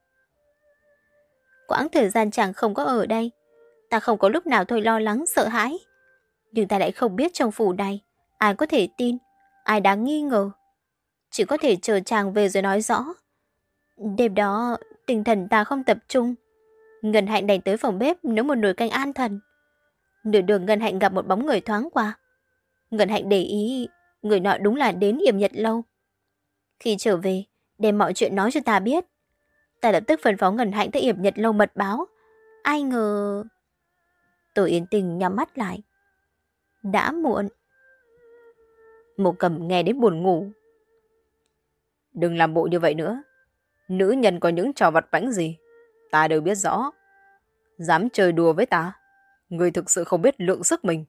Quãng thời gian chàng không có ở đây, ta không có lúc nào thôi lo lắng sợ hãi. Nhưng ta lại không biết trong phủ này ai có thể tin, ai đáng nghi ngờ. Chỉ có thể chờ chàng về rồi nói rõ. Đêm đó tinh thần ta không tập trung. Ngân Hạnh đành tới phòng bếp nấu một nồi canh an thần. Nửa đường Ngân Hạnh gặp một bóng người thoáng qua. Ngân Hạnh để ý người nọ đúng là đến yểm nhật lâu. Khi trở về đem mọi chuyện nói cho ta biết. Ta lập tức phân phó Ngân Hạnh tới yểm nhật lâu mật báo. Ai ngờ... Tổ Yến Tình nhắm mắt lại. Đã muộn. Mộ Cầm nghe đến buồn ngủ. Đừng làm bộ như vậy nữa. Nữ nhân có những trò vặt vãnh gì ta đều biết rõ. Dám chơi đùa với ta, người thực sự không biết lượng sức mình.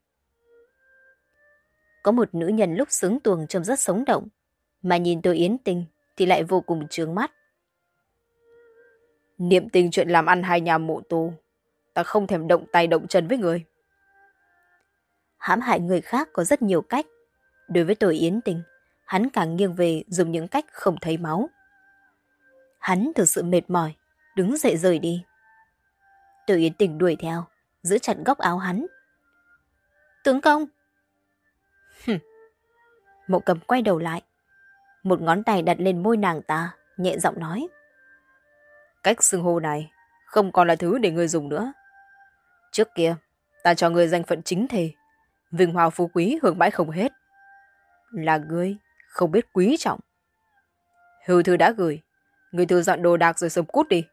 Có một nữ nhân lúc sướng tuồng trông rất sống động, mà nhìn Tổ Yến Tình thì lại vô cùng chướng mắt. Niệm tình chuyện làm ăn hai nhà mộ tù, ta không thèm động tay động chân với người. Hãm hại người khác có rất nhiều cách. Đối với Tổ Yến Tình, hắn càng nghiêng về dùng những cách không thấy máu. Hắn thực sự mệt mỏi, đứng dậy rời đi. Tổ Yến Tình đuổi theo, giữ chặt góc áo hắn. Tướng công! Hừm. Mộ Cầm quay đầu lại. Một ngón tay đặt lên môi nàng ta, nhẹ giọng nói. Cách xưng hô này không còn là thứ để ngươi dùng nữa. Trước kia, ta cho ngươi danh phận chính thề, vinh hoa phú quý hưởng mãi không hết. Là ngươi không biết quý trọng. Hưu thư đã gửi, ngươi thư dọn đồ đạc rồi sớm cút đi.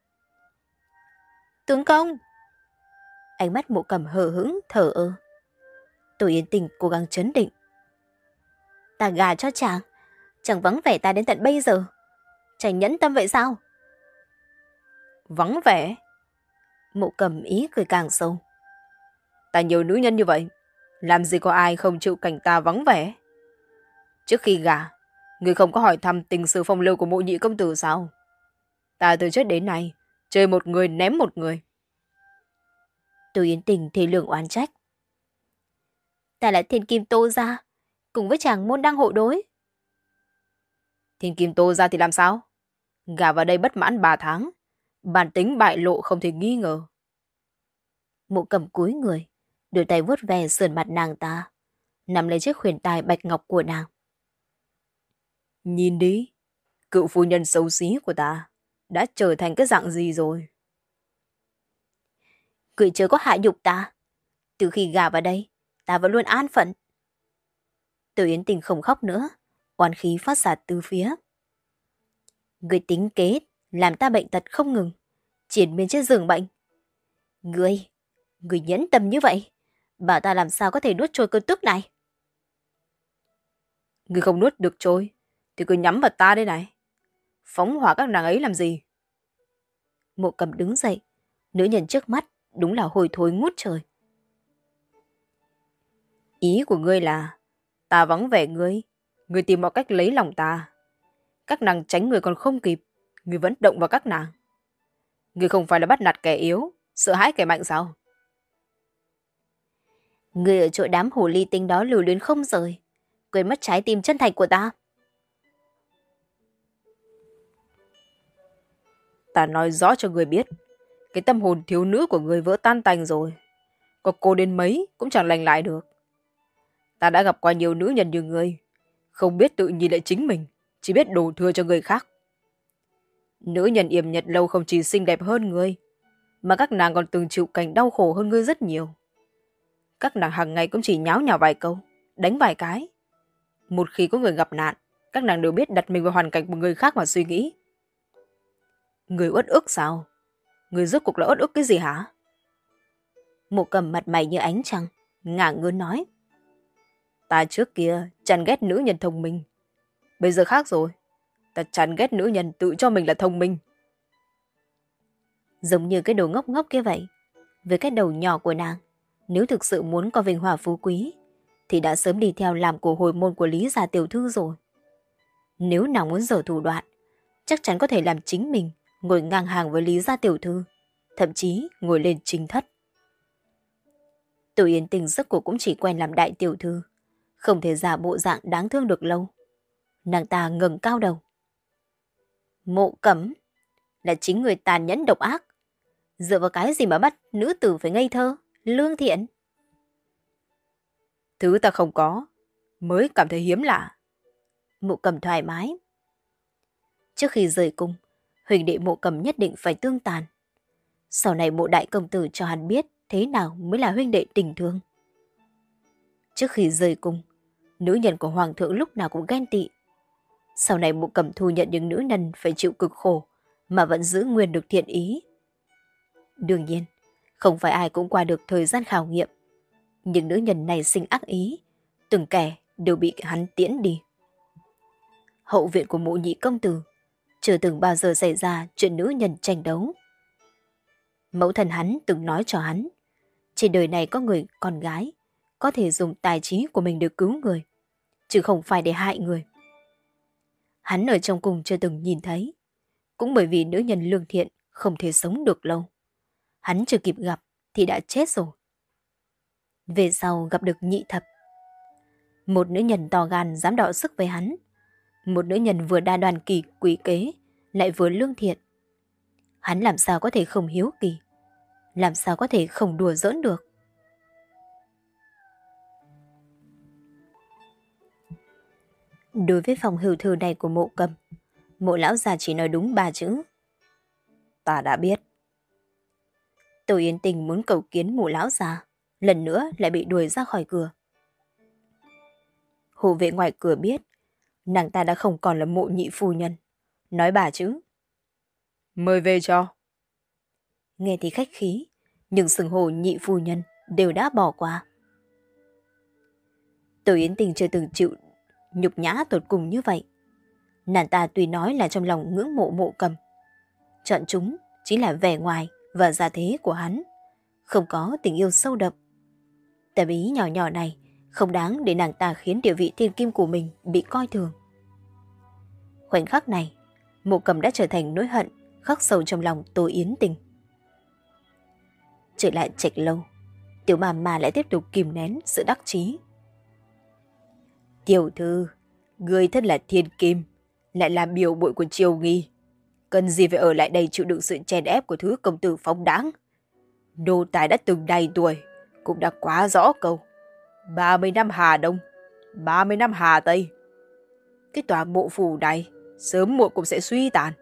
Tướng công! Ánh mắt Mộ Cầm hờ hững, thở ơ. Tô Yến Tình cố gắng trấn định. Ta gả cho chàng, chẳng vắng vẻ ta đến tận bây giờ. Chàng nhẫn tâm vậy sao? Vắng vẻ? Mộ Cầm ý cười càng sâu. Ta nhiều nữ nhân như vậy, làm gì có ai không chịu cảnh ta vắng vẻ? Trước khi gả, ngươi không có hỏi thăm tình sự phong lưu của Mộ nhị công tử sao? Ta từ trước đến nay, chơi một người ném một người. Tô Yến Tình thì lượng oán trách. Ta là thiên kim Tô gia, cùng với chàng môn đăng hộ đối. Thiên kim Tô gia thì làm sao? Gả vào đây bất mãn ba tháng, bản tính bại lộ không thể nghi ngờ. Mộ Cầm cúi người, đôi tay vuốt ve sườn mặt nàng ta, nắm lấy chiếc khuyên tai bạch ngọc của nàng. Nhìn đi, cựu phu nhân xấu xí của ta đã trở thành cái dạng gì rồi? Người chưa có hạ nhục ta. Từ khi gả vào đây, ta vẫn luôn an phận. Tô Yến Tình không khóc nữa, oán khí phát ra từ phía. Người tính kế, làm ta bệnh tật không ngừng, triển miên trên giường bệnh. Người, người nhẫn tâm như vậy, bảo ta làm sao có thể nuốt trôi cơn tức này. Người không nuốt được trôi, thì cứ nhắm vào ta đây này. Phóng hỏa các nàng ấy làm gì? Mộ Cầm đứng dậy, nữ nhân trước mắt đúng là hôi thối ngút trời. Ý của ngươi là ta vắng vẻ ngươi, ngươi tìm mọi cách lấy lòng ta. Các nàng tránh người còn không kịp, ngươi vẫn động vào các nàng. Ngươi không phải là bắt nạt kẻ yếu, sợ hãi kẻ mạnh sao? Ngươi ở chỗ đám hồ ly tinh đó lưu luyến không rời, quên mất trái tim chân thành của ta. Ta nói rõ cho ngươi biết, cái tâm hồn thiếu nữ của ngươi vỡ tan tành rồi. Có cô đến mấy cũng chẳng lành lại được. Ta đã gặp qua nhiều nữ nhân như ngươi, không biết tự nhìn lại chính mình, chỉ biết đổ thừa cho người khác. Nữ nhân yểm nhật lâu không chỉ xinh đẹp hơn ngươi, mà các nàng còn từng chịu cảnh đau khổ hơn ngươi rất nhiều. Các nàng hàng ngày cũng chỉ nháo nhào vài câu, đánh vài cái. Một khi có người gặp nạn, các nàng đều biết đặt mình vào hoàn cảnh của người khác mà suy nghĩ. Người uất ức sao? Người rốt cuộc là uất ức cái gì hả? Mộ Cầm mặt mày như ánh trăng, ngả ngớn nói. Ta trước kia chán ghét nữ nhân thông minh. Bây giờ khác rồi. Ta chán ghét nữ nhân tự cho mình là thông minh. Giống như cái đồ ngốc ngốc kia vậy. Với cái đầu nhỏ của nàng, nếu thực sự muốn có vinh hoa phú quý, thì đã sớm đi theo làm của hồi môn của Lý gia tiểu thư rồi. Nếu nàng muốn giở thủ đoạn, chắc chắn có thể làm chính mình ngồi ngang hàng với Lý gia tiểu thư, thậm chí ngồi lên chính thất. Tô Yến Tình giấc của cũng chỉ quen làm đại tiểu thư, không thể giả bộ dạng đáng thương được lâu. Nàng ta ngẩng cao đầu. Mộ Cẩm là chính người tàn nhẫn độc ác, dựa vào cái gì mà bắt nữ tử phải ngây thơ, lương thiện? Thứ ta không có, mới cảm thấy hiếm lạ. Mộ Cẩm thoải mái. Trước khi rời cung, huỳnh đệ Mộ Cẩm nhất định phải tương tàn. Sau này Mộ đại công tử cho hắn biết thế nào mới là huynh đệ tình thương. Trước khi rời cung, nữ nhân của hoàng thượng lúc nào cũng ghen tị. Sau này Mộ Cẩm thu nhận những nữ nhân phải chịu cực khổ mà vẫn giữ nguyên được thiện ý. Đương nhiên, không phải ai cũng qua được thời gian khảo nghiệm. Những nữ nhân này sinh ác ý, từng kẻ đều bị hắn tiễn đi. Hậu viện của Mộ nhị công tử chưa từng bao giờ xảy ra chuyện nữ nhân tranh đấu. Mẫu thân hắn từng nói cho hắn, trên đời này có người con gái có thể dùng tài trí của mình để cứu người, chứ không phải để hại người. Hắn ở trong cung chưa từng nhìn thấy, cũng bởi vì nữ nhân lương thiện không thể sống được lâu. Hắn chưa kịp gặp thì đã chết rồi. Về sau gặp được Nhị Thập, một nữ nhân to gan dám đọ sức với hắn, một nữ nhân vừa đa đoan kỳ quỷ kế lại vừa lương thiện. Hắn làm sao có thể không hiếu kỳ, làm sao có thể không đùa giỡn được. Đối với phòng hưu thư này của Mộ Cầm, Mộ lão già chỉ nói đúng ba chữ: Ta đã biết. Tô Yến Tình muốn cầu kiến Mộ lão già, lần nữa lại bị đuổi ra khỏi cửa. Hộ vệ ngoài cửa biết nàng ta đã không còn là Mộ nhị phu nhân, nói ba chữ: Mời về cho. Nghe thì khách khí, nhưng xưng hô nhị phu nhân đều đã bỏ qua. Tô Yến Tình chưa từng chịu nhục nhã tột cùng như vậy. Nàng ta tuy nói là trong lòng ngưỡng mộ Mộ Cầm, chọn chúng chính là vẻ ngoài và gia thế của hắn, không có tình yêu sâu đậm. Tầm ý nhỏ nhỏ này không đáng để nàng ta khiến địa vị thiên kim của mình bị coi thường. Khoảnh khắc này, Mộ Cầm đã trở thành nỗi hận khắc sâu trong lòng Tô Yến Tình. Trở lại Trạch Lâu, tiểu bà mà lại tiếp tục kìm nén sự đắc chí. Tiểu thư, người thật là thiên kim, lại làm biểu bội của Triều Nghi. Cần gì phải ở lại đây chịu đựng sự chèn ép của thứ công tử phóng đáng. Nô tài đã từng đầy tuổi, cũng đã quá rõ câu: ba mươi năm Hà Đông, ba mươi năm Hà Tây. Cái tòa mộ phủ này sớm muộn cũng sẽ suy tàn.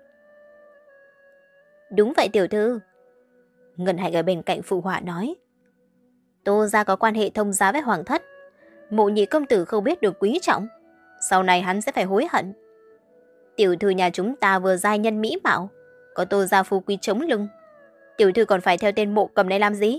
Đúng vậy tiểu thư. Ngân Hạnh ở bên cạnh phụ họa nói: Tô gia có quan hệ thông gia với hoàng thất, Mộ nhị công tử không biết được quý trọng, sau này hắn sẽ phải hối hận. Tiểu thư nhà chúng ta vừa giai nhân mỹ mạo, có Tô gia phú quý chống lưng, tiểu thư còn phải theo tên Mộ Cầm này làm gì?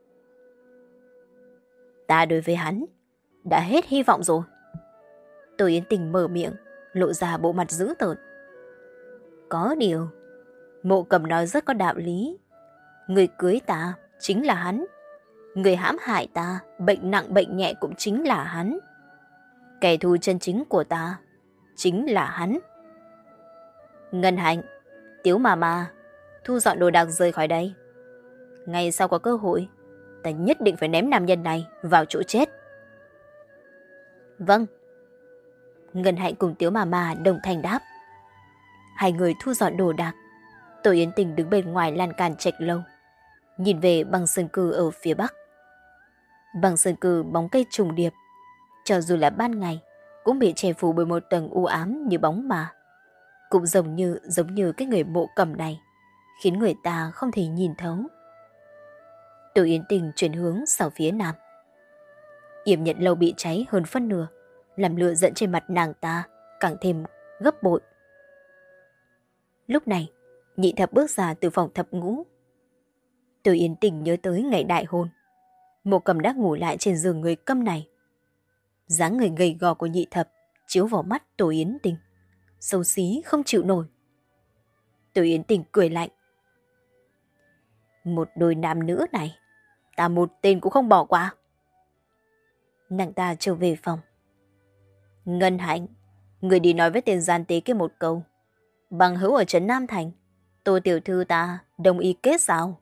Ta đối với hắn đã hết hy vọng rồi. Tô Yến Tình mở miệng, lộ ra bộ mặt dữ tợn. Có điều, Mộ Cầm nói rất có đạo lý. Người cưới ta chính là hắn, người hãm hại ta, bệnh nặng bệnh nhẹ cũng chính là hắn. Kẻ thù chân chính của ta chính là hắn. Ngân Hạnh, Tiếu mà mà, thu dọn đồ đạc rời khỏi đây. Ngày sau có cơ hội, ta nhất định phải ném nam nhân này vào chỗ chết. Vâng. Ngân Hạnh cùng Tiếu mà mà đồng thanh đáp. Hai người thu dọn đồ đạc. Tô Yến Tình đứng bên ngoài lan can Trạch Lâu, nhìn về băng sơn cư ở phía bắc. Băng sơn cư bóng cây trùng điệp, cho dù là ban ngày cũng bị che phủ bởi một tầng u ám như bóng ma, cũng giống như giống như cái người Mộ Cầm này, khiến người ta không thể nhìn thấu. Tô Yến Tình chuyển hướng sang phía nam. Yểm Nhận Lâu bị cháy hơn phân nửa, làm lửa giận trên mặt nàng ta càng thêm gấp bội. Lúc này, Nhị Thập bước ra từ phòng thập ngũ. Tô Yến Tình nhớ tới ngày đại hôn, Mộ Cầm đã ngủ lại trên giường người câm này. Dáng người gầy gò của Nhị Thập chiếu vào mắt Tô Yến Tình, xấu xí không chịu nổi. Tô Yến Tình cười lạnh. Một đôi nam nữ này, ta một tên cũng không bỏ qua. Nàng ta trở về phòng. Ngân Hạnh, người đi nói với tên gian tế kia một câu: bằng hữu ở trấn Nam Thành, Tô tiểu thư ta đồng ý kết giao.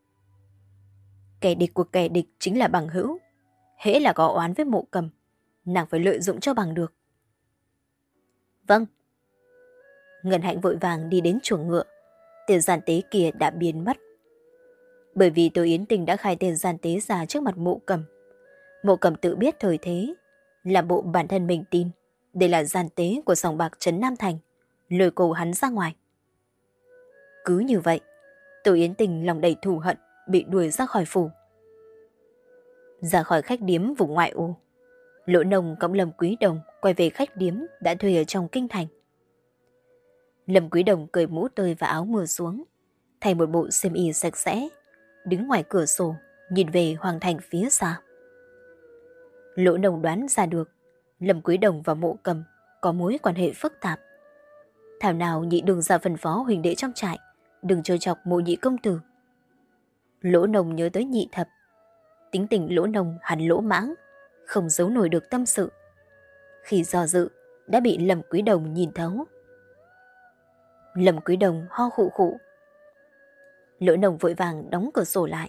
Kẻ địch của kẻ địch chính là bằng hữu. Hễ là có oán với Mộ Cầm, nàng phải lợi dụng cho bằng được. Vâng. Ngân Hạnh vội vàng đi đến chuồng ngựa. Tên gian tế kia đã biến mất. Bởi vì Tô Yến Tình đã khai tên gian tế ra trước mặt Mộ Cầm. Mộ Cầm tự biết thời thế, làm bộ bản thân mình tin đây là gian tế của sòng bạc trấn Nam Thành, lôi cổ hắn ra ngoài. Cứ như vậy, Tô Yến Tình lòng đầy thù hận, bị đuổi ra khỏi phủ. Ra khỏi khách điếm vùng ngoại ô, Lỗ Nông cõng Lâm Quý Đồng quay về khách điếm đã thuê ở trong kinh thành. Lâm Quý Đồng cởi mũ tơi và áo mưa xuống, thay một bộ xiêm y sạch sẽ, đứng ngoài cửa sổ nhìn về hoàng thành phía xa. Lỗ Nông đoán ra được Lâm Quý Đồng và Mộ Cầm có mối quan hệ phức tạp. Thảo nào nhị đường ra phân phó huỳnh đệ trong trại đừng trêu chọc Mộ nhị công tử. Lỗ Nông nhớ tới Nhị Thập. Tính tình Lỗ Nông hẳn lỗ mãng, không giấu nổi được tâm sự. Khi do dự đã bị Lâm Quý Đồng nhìn thấu. Lâm Quý Đồng ho khụ khụ. Lỗ Nông vội vàng đóng cửa sổ lại.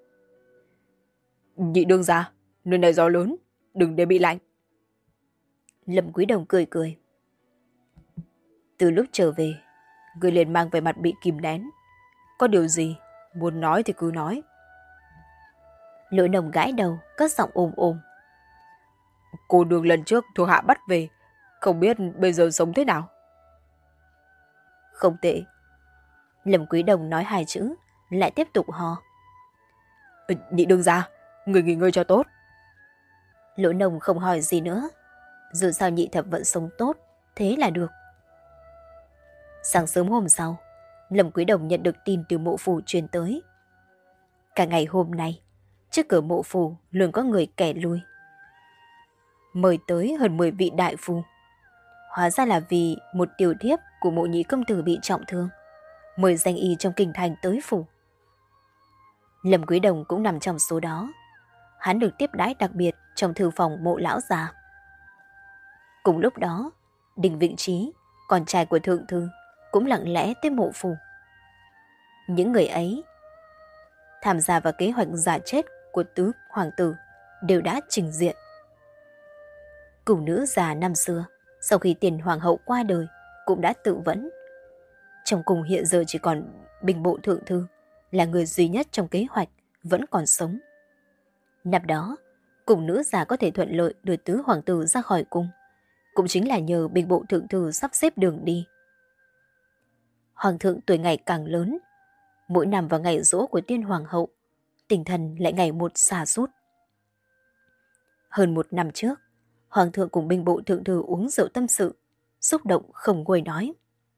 Nhị đương gia, nơi này gió lớn, đừng để bị lạnh. Lâm Quý Đồng cười cười. Từ lúc trở về, người liền mang về mặt bị kìm nén. Có điều gì muốn nói thì cứ nói. Lỗ Nông gãi đầu, cất giọng ồm ồm. Cô đường lần trước thuộc hạ bắt về, Không biết bây giờ sống thế nào? Không tệ. Lâm Quý Đồng nói hai chữ, lại tiếp tục ho. Ừ, nhị đương gia, người nghỉ ngơi cho tốt. Lỗ Nông không hỏi gì nữa. Dù sao nhị thập vẫn sống tốt, thế là được. Sáng sớm hôm sau, Lâm Quý Đồng nhận được tin từ mộ phủ truyền tới. Cả ngày hôm nay, trước cửa mộ phủ luôn có người kẻ lui. Mời tới hơn mười vị đại phu. Hóa ra là vì một tiểu thiếp của mộ nhị công tử bị trọng thương, mời danh y trong kinh thành tới phủ. Lâm Quý Đồng cũng nằm trong số đó. Hắn được tiếp đãi đặc biệt trong thư phòng mộ lão già. Cùng lúc đó, Đinh Vĩnh Trí, con trai của thượng thư, cũng lặng lẽ tới mộ phủ. Những người ấy tham gia vào kế hoạch giả chết của tứ hoàng tử đều đã trình diện. Cung nữ già năm xưa, sau khi tiền hoàng hậu qua đời, cũng đã tự vẫn. Trong cung hiện giờ chỉ còn binh bộ thượng thư là người duy nhất trong kế hoạch vẫn còn sống. Năm đó, cung nữ già có thể thuận lợi đưa tứ hoàng tử ra khỏi cung, cũng chính là nhờ binh bộ thượng thư sắp xếp đường đi. Hoàng thượng tuổi ngày càng lớn, mỗi năm vào ngày giỗ của tiên hoàng hậu, tinh thần lại ngày một sa sút. Hơn một năm trước, hoàng thượng cùng binh bộ thượng thư uống rượu tâm sự, xúc động không nguôi nói.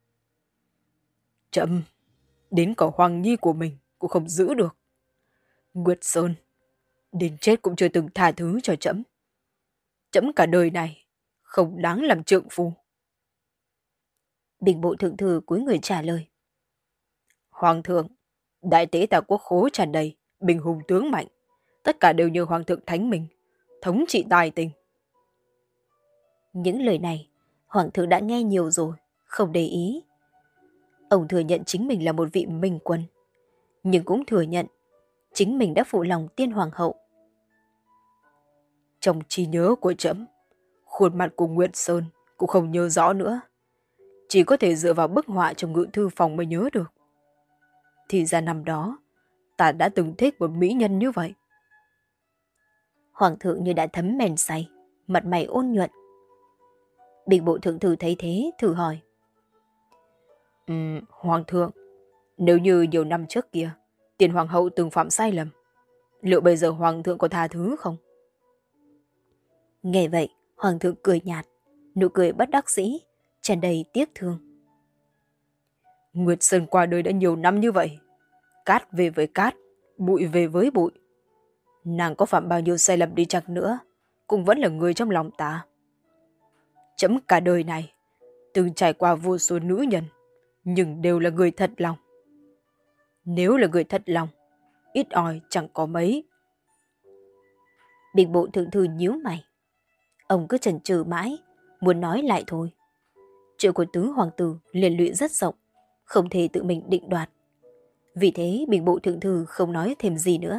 Chậm, đến cả hoàng nhi của mình cũng không giữ được. Nguyệt Sơn, đến chết cũng chưa từng tha thứ cho trẫm. Trẫm cả đời này không đáng làm trượng phu. Binh bộ thượng thư cúi người trả lời. Hoàng thượng, đại tế ta quốc khố tràn đầy, bình hùng tướng mạnh. Tất cả đều nhờ hoàng thượng thánh mình, thống trị tài tình. Những lời này, hoàng thượng đã nghe nhiều rồi, không để ý. Ông thừa nhận chính mình là một vị minh quân, nhưng cũng thừa nhận chính mình đã phụ lòng tiên hoàng hậu. Trong trí nhớ của trẫm, khuôn mặt của Nguyệt Sơn cũng không nhớ rõ nữa. Chỉ có thể dựa vào bức họa trong ngự thư phòng mới nhớ được. Thì ra năm đó, ta đã từng thích một mỹ nhân như vậy. Hoàng thượng như đã thấm mèn say, mặt mày ôn nhuận. Binh bộ thượng thư thấy thế, thử hỏi. Uhm, Hoàng thượng, nếu như nhiều năm trước kia, tiền hoàng hậu từng phạm sai lầm, liệu bây giờ hoàng thượng có tha thứ không? Nghe vậy, hoàng thượng cười nhạt, nụ cười bất đắc dĩ, tràn đầy tiếc thương. Nguyệt Sơn qua đời đã nhiều năm như vậy. Cát về với cát, bụi về với bụi. Nàng có phạm bao nhiêu sai lầm đi chăng nữa, cũng vẫn là người trong lòng ta. Chấm cả đời này, từng trải qua vô số nữ nhân, nhưng đều là người thật lòng. Nếu là người thật lòng, ít ỏi chẳng có mấy. Binh bộ thượng thư nhíu mày. Ông cứ chần chừ mãi, muốn nói lại thôi. Chuyện của tứ hoàng tử liên lụy rất rộng, không thể tự mình định đoạt. Vì thế binh bộ thượng thư không nói thêm gì nữa.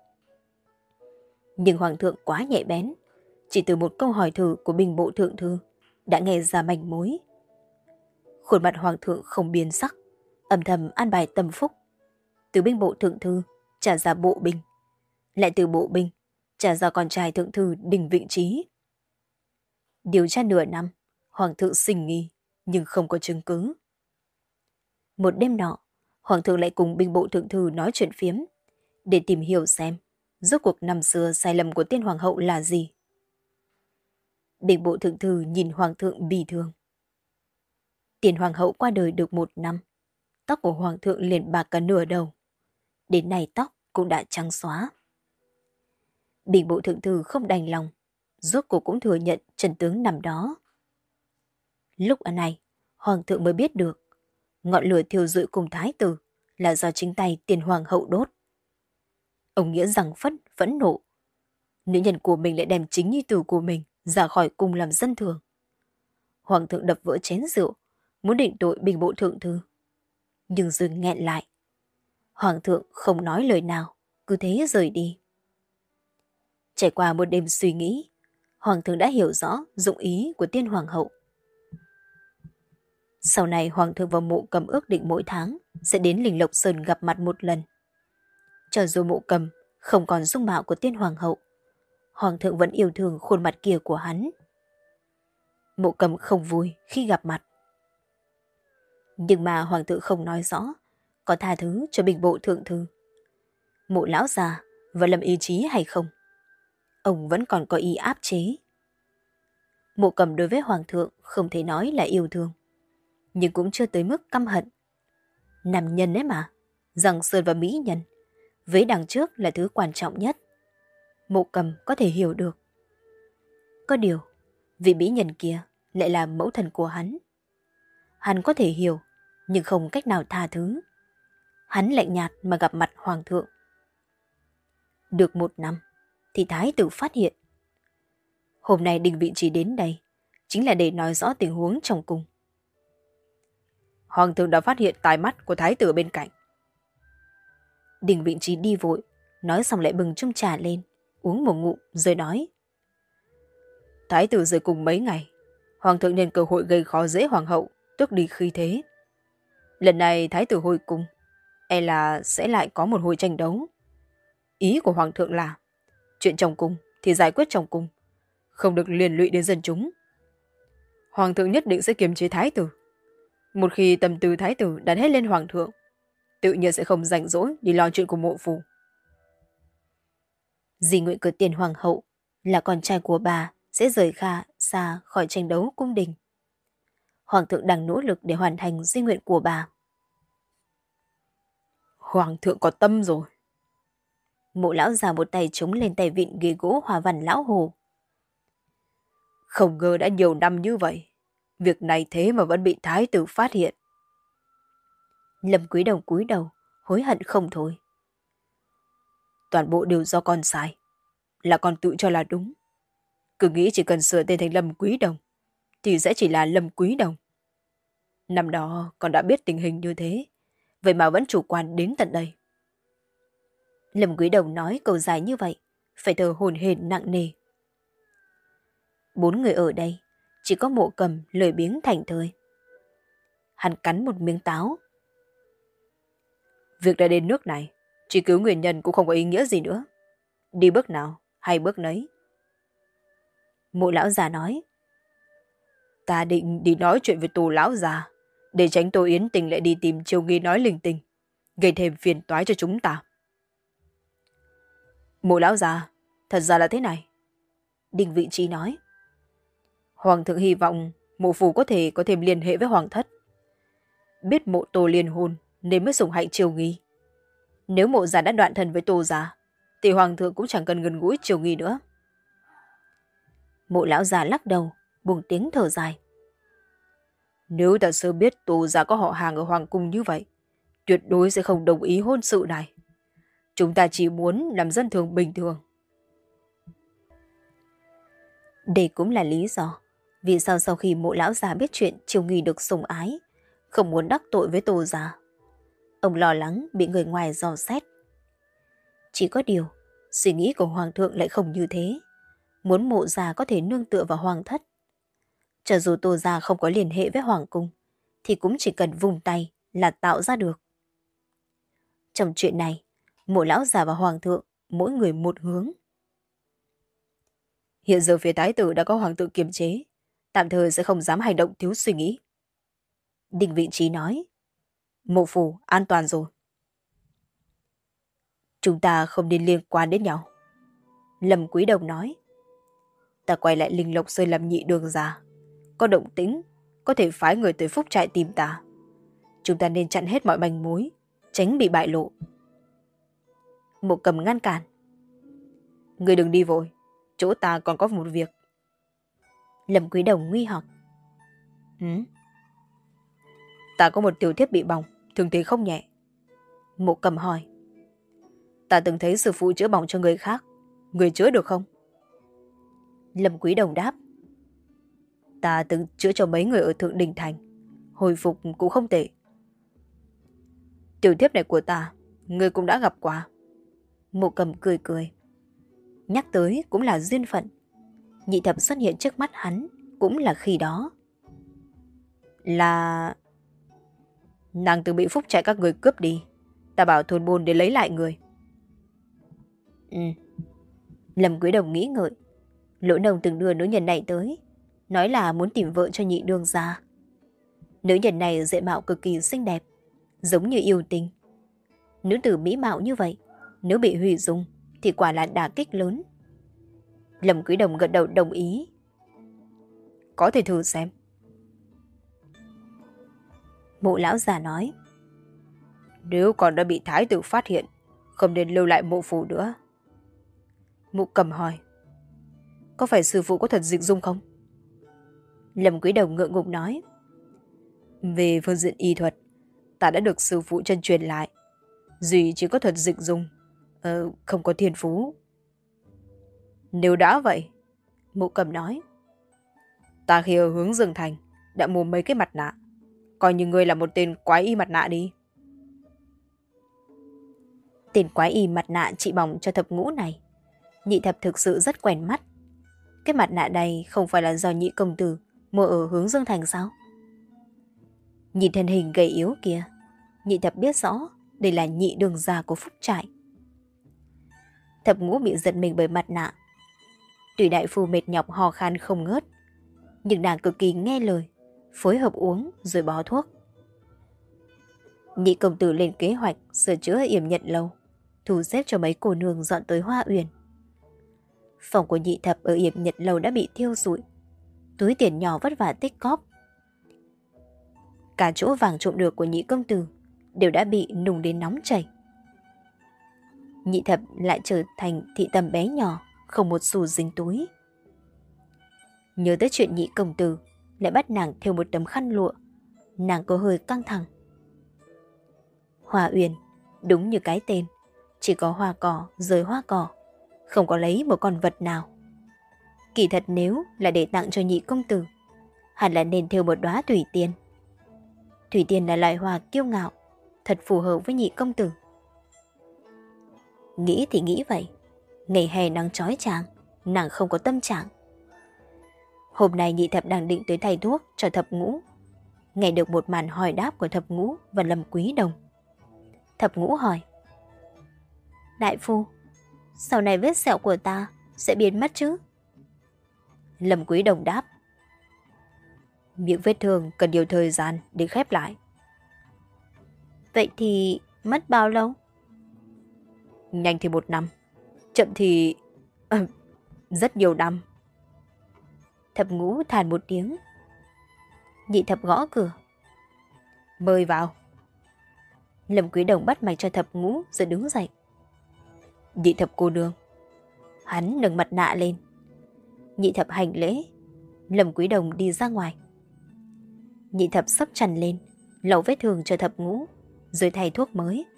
Nhưng hoàng thượng quá nhạy bén, chỉ từ một câu hỏi thử của binh bộ thượng thư đã nghe ra manh mối. Khuôn mặt hoàng thượng không biến sắc, âm thầm an bài tâm phúc. Từ binh bộ thượng thư trả ra bộ binh, lại từ bộ binh trả ra con trai thượng thư Đinh Vĩnh Trí. Điều tra nửa năm, hoàng thượng sinh nghi nhưng không có chứng cứ. Một đêm nọ, hoàng thượng lại cùng binh bộ thượng thư nói chuyện phiếm để tìm hiểu xem rốt cuộc năm xưa sai lầm của tiên hoàng hậu là gì. Binh bộ thượng thư nhìn hoàng thượng bi thương. Tiền hoàng hậu qua đời được một năm, tóc của hoàng thượng liền bạc cả nửa đầu. Đến nay tóc cũng đã trắng xóa. Binh bộ thượng thư không đành lòng, rốt cuộc cũng thừa nhận chân tướng năm đó. Lúc này, hoàng thượng mới biết được ngọn lửa thiêu rụi cùng thái tử là do chính tay tiền hoàng hậu đốt. Ông nghĩa rằng phất phẫn nộ. Nữ nhân của mình lại đem chính nhi tử của mình ra khỏi cung làm dân thường. Hoàng thượng đập vỡ chén rượu, muốn định tội binh bộ thượng thư. Nhưng dừng nghẹn lại. Hoàng thượng không nói lời nào, cứ thế rời đi. Trải qua một đêm suy nghĩ, hoàng thượng đã hiểu rõ dụng ý của tiên hoàng hậu. Sau này hoàng thượng và Mộ Cầm ước định mỗi tháng sẽ đến Linh Lộc Sơn gặp mặt một lần. Cho dù Mộ Cầm không còn dung mạo của tiên hoàng hậu, hoàng thượng vẫn yêu thương khuôn mặt kia của hắn. Mộ Cầm không vui khi gặp mặt. Nhưng mà hoàng thượng không nói rõ có tha thứ cho binh bộ thượng thư, Mộ lão già và Lâm ý chí hay không. Ông vẫn còn có ý áp chế. Mộ Cầm đối với hoàng thượng không thể nói là yêu thương, nhưng cũng chưa tới mức căm hận. Nam nhân ấy mà, Giang Sơn và mỹ nhân, vế đằng trước là thứ quan trọng nhất. Mộ Cầm có thể hiểu được. Có điều, vị mỹ nhân kia lại là mẫu thần của hắn. Hắn có thể hiểu, nhưng không cách nào tha thứ. Hắn lạnh nhạt mà gặp mặt hoàng thượng. Được một năm, thì thái tử phát hiện. Hôm nay Đinh Vị Trí đến đây, chính là để nói rõ tình huống trong cung. Hoàng thượng đã phát hiện tai mắt của thái tử bên cạnh. Đinh Vị Trí đi vội, nói xong lại bừng chung trà lên, uống một ngụm rồi nói. Thái tử rời cùng mấy ngày, hoàng thượng nhân cơ hội gây khó dễ hoàng hậu, tước đi khí thế. Lần này thái tử hồi cung, e là sẽ lại có một hồi tranh đấu. Ý của hoàng thượng là, chuyện trong cung thì giải quyết trong cung, không được liên lụy đến dân chúng. Hoàng thượng nhất định sẽ kiềm chế thái tử. Một khi tâm tư thái tử đặt hết lên hoàng thượng, tự nhiên sẽ không rảnh rỗi đi lo chuyện của mộ phủ. Di nguyện của tiền hoàng hậu là con trai của bà sẽ rời kha xa khỏi tranh đấu cung đình. Hoàng thượng đang nỗ lực để hoàn thành di nguyện của bà. Hoàng thượng có tâm rồi. Mộ lão già một tay chống lên tay vịn ghế gỗ hoa văn lão hồ. Không ngờ đã nhiều năm như vậy, việc này thế mà vẫn bị thái tử phát hiện. Lâm Quý Đồng cúi đầu, hối hận không thôi. Toàn bộ đều do con sai, là con tự cho là đúng. Cứ nghĩ chỉ cần sửa tên thành Lâm Quý Đồng, thì sẽ chỉ là Lâm Quý Đồng. Năm đó con đã biết tình hình như thế, vậy mà vẫn chủ quan đến tận đây. Lâm Quý Đồng nói câu dài như vậy, phải thở hổn hển nặng nề. Bốn người ở đây, chỉ có Mộ Cầm lười biếng thảnh thơi. Hắn cắn một miếng táo. Việc đã đến nước này, chỉ cứu nguyên nhân cũng không có ý nghĩa gì nữa. Đi bước nào, hay bước nấy. Mộ lão già nói. Ta định đi nói chuyện với Tô lão già, để tránh Tô Yến Tình lại đi tìm Triều Nghi nói linh tinh, gây thêm phiền toái cho chúng ta. Mộ lão già, thật ra là thế này. Đinh Vị Trí nói. Hoàng thượng hy vọng mộ phủ có thể có thêm liên hệ với hoàng thất. Biết mộ Tô liên hôn nên mới sủng hạnh Triều Nghi. Nếu mộ già đã đoạn thân với Tô già, thì hoàng thượng cũng chẳng cần gần gũi Triều Nghi nữa. Mộ lão già lắc đầu, buông tiếng thở dài. Nếu ta sớm biết Tô già có họ hàng ở hoàng cung như vậy, tuyệt đối sẽ không đồng ý hôn sự này. Chúng ta chỉ muốn làm dân thường bình thường. Đây cũng là lý do vì sao sau khi Mộ lão già biết chuyện Triều Nghi được sủng ái, không muốn đắc tội với Tô già. Ông lo lắng bị người ngoài dò xét. Chỉ có điều, suy nghĩ của hoàng thượng lại không như thế. Muốn Mộ già có thể nương tựa vào hoàng thất. Cho dù Tô già không có liên hệ với hoàng cung, thì cũng chỉ cần vùng tay là tạo ra được. Trong chuyện này, Mộ lão già và hoàng thượng mỗi người một hướng. Hiện giờ phía thái tử đã có hoàng thượng kiềm chế, tạm thời sẽ không dám hành động thiếu suy nghĩ. Đinh Vị Trí nói. Mộ phủ an toàn rồi. Chúng ta không nên liên quan đến nhau. Lâm Quý Đồng nói. Ta quay lại Linh Lộc Sơn làm nhị đường già. Có động tĩnh, có thể phái người tới Phúc Trại tìm ta. Chúng ta nên chặn hết mọi manh mối, tránh bị bại lộ. Mộ Cầm ngăn cản. Người đừng đi vội, chỗ ta còn có một việc. Lâm Quý Đồng nguy hoặc. Ừ? Ta có một tiểu thiếp bị bỏng, thường thế không nhẹ. Mộ Cầm hỏi. Ta từng thấy sư phụ chữa bỏng cho người khác, người chữa được không? Lâm Quý Đồng đáp. Ta từng chữa cho mấy người ở Thượng Đình Thành, hồi phục cũng không tệ. Tiểu thiếp này của ta, người cũng đã gặp qua. Mộ Cầm cười cười. Nhắc tới cũng là duyên phận. Nhị thập xuất hiện trước mắt hắn cũng là khi đó. Là... Nàng từng bị Phúc Trại các người cướp đi. Ta bảo thôn buôn để lấy lại người. Ừ. Lâm Quý Đồng nghĩ ngợi. Lỗ Nông từng đưa nữ nhân này tới. nói là muốn tìm vợ cho nhị đương gia. Nữ nhân này diện mạo cực kỳ xinh đẹp, giống như yêu tinh. Nữ tử mỹ mạo như vậy, nếu bị hủy dung thì quả là đả kích lớn. Lâm Quý Đồng gật đầu đồng ý. Có thể thử xem. Mộ lão già nói. Nếu còn đã bị thái tử phát hiện, không nên lưu lại mộ phủ nữa. Mộ Cầm hỏi. Có phải sư phụ có thật dịch dung không? Lâm Quý Đồng ngượng ngùng nói. Về phương diện y thuật, ta đã được sư phụ chân truyền lại. Duy chỉ có thuật dịch dung, ờ, không có thiên phú. Nếu đã vậy, Mộ Cầm nói. Ta khi ở hướng Dương Thành đã mua mấy cái mặt nạ, coi như ngươi là một tên quái y mặt nạ đi. Tên quái y mặt nạ trị bỏng cho Thập Ngũ này, Nhị Thập thực sự rất quen mắt. Cái mặt nạ này không phải là do Nhị công tử mua ở hướng Dương Thành sao? Nhìn thân hình gầy yếu kia, Nhị Thập biết rõ đây là nhị đường gia của Phúc Trại. Thập Ngũ bị giật mình bởi mặt nạ. Tuy đại phu mệt nhọc hò khan không ngớt, nhưng nàng cực kỳ nghe lời, phối hợp uống rồi bó thuốc. Nhị công tử lên kế hoạch sửa chữa yểm nhận lâu, thu xếp cho mấy cô nương dọn tới Hoa Uyển. Phòng của Nhị Thập ở yểm nhận lâu đã bị thiêu rụi, túi tiền nhỏ vất vả tích cóp. Cả chỗ vàng trộm được của Nhị công tử đều đã bị nung đến nóng chảy. Nhị Thập lại trở thành thị tầm bé nhỏ, không một xu dính túi. Nhớ tới chuyện Nhị công tử, lại bắt nàng thêu một tấm khăn lụa, nàng có hơi căng thẳng. Hoa Uyển, đúng như cái tên, chỉ có hoa cỏ rơi hoa cỏ, không có lấy một con vật nào. Kỳ thật nếu là để tặng cho Nhị công tử, hẳn là nên thêu một đóa thủy tiên. Thủy tiên là loài hoa kiêu ngạo, thật phù hợp với Nhị công tử. Nghĩ thì nghĩ vậy, ngày hè nắng chói chang, nàng không có tâm trạng. Hôm nay Nhị Thập đang định tới thay thuốc cho Thập Ngũ, nghe được một màn hỏi đáp của Thập Ngũ và Lâm Quý Đồng. Thập Ngũ hỏi. Đại phu, sau này vết sẹo của ta sẽ biến mất chứ? Lâm Quý Đồng đáp. Miệng vết thương cần nhiều thời gian để khép lại. Vậy thì mất bao lâu? Nhanh thì một năm, chậm thì... À, rất nhiều năm. Thập Ngũ than một tiếng. Nhị Thập gõ cửa. Mời vào. Lâm Quý Đồng bắt mạch cho Thập Ngũ rồi đứng dậy. Nhị Thập cô nương. Hắn nâng mặt nạ lên. Nhị Thập hành lễ. Lâm Quý Đồng đi ra ngoài. Nhị Thập sắp chăn lên, lau vết thương cho Thập Ngũ, rồi thay thuốc mới.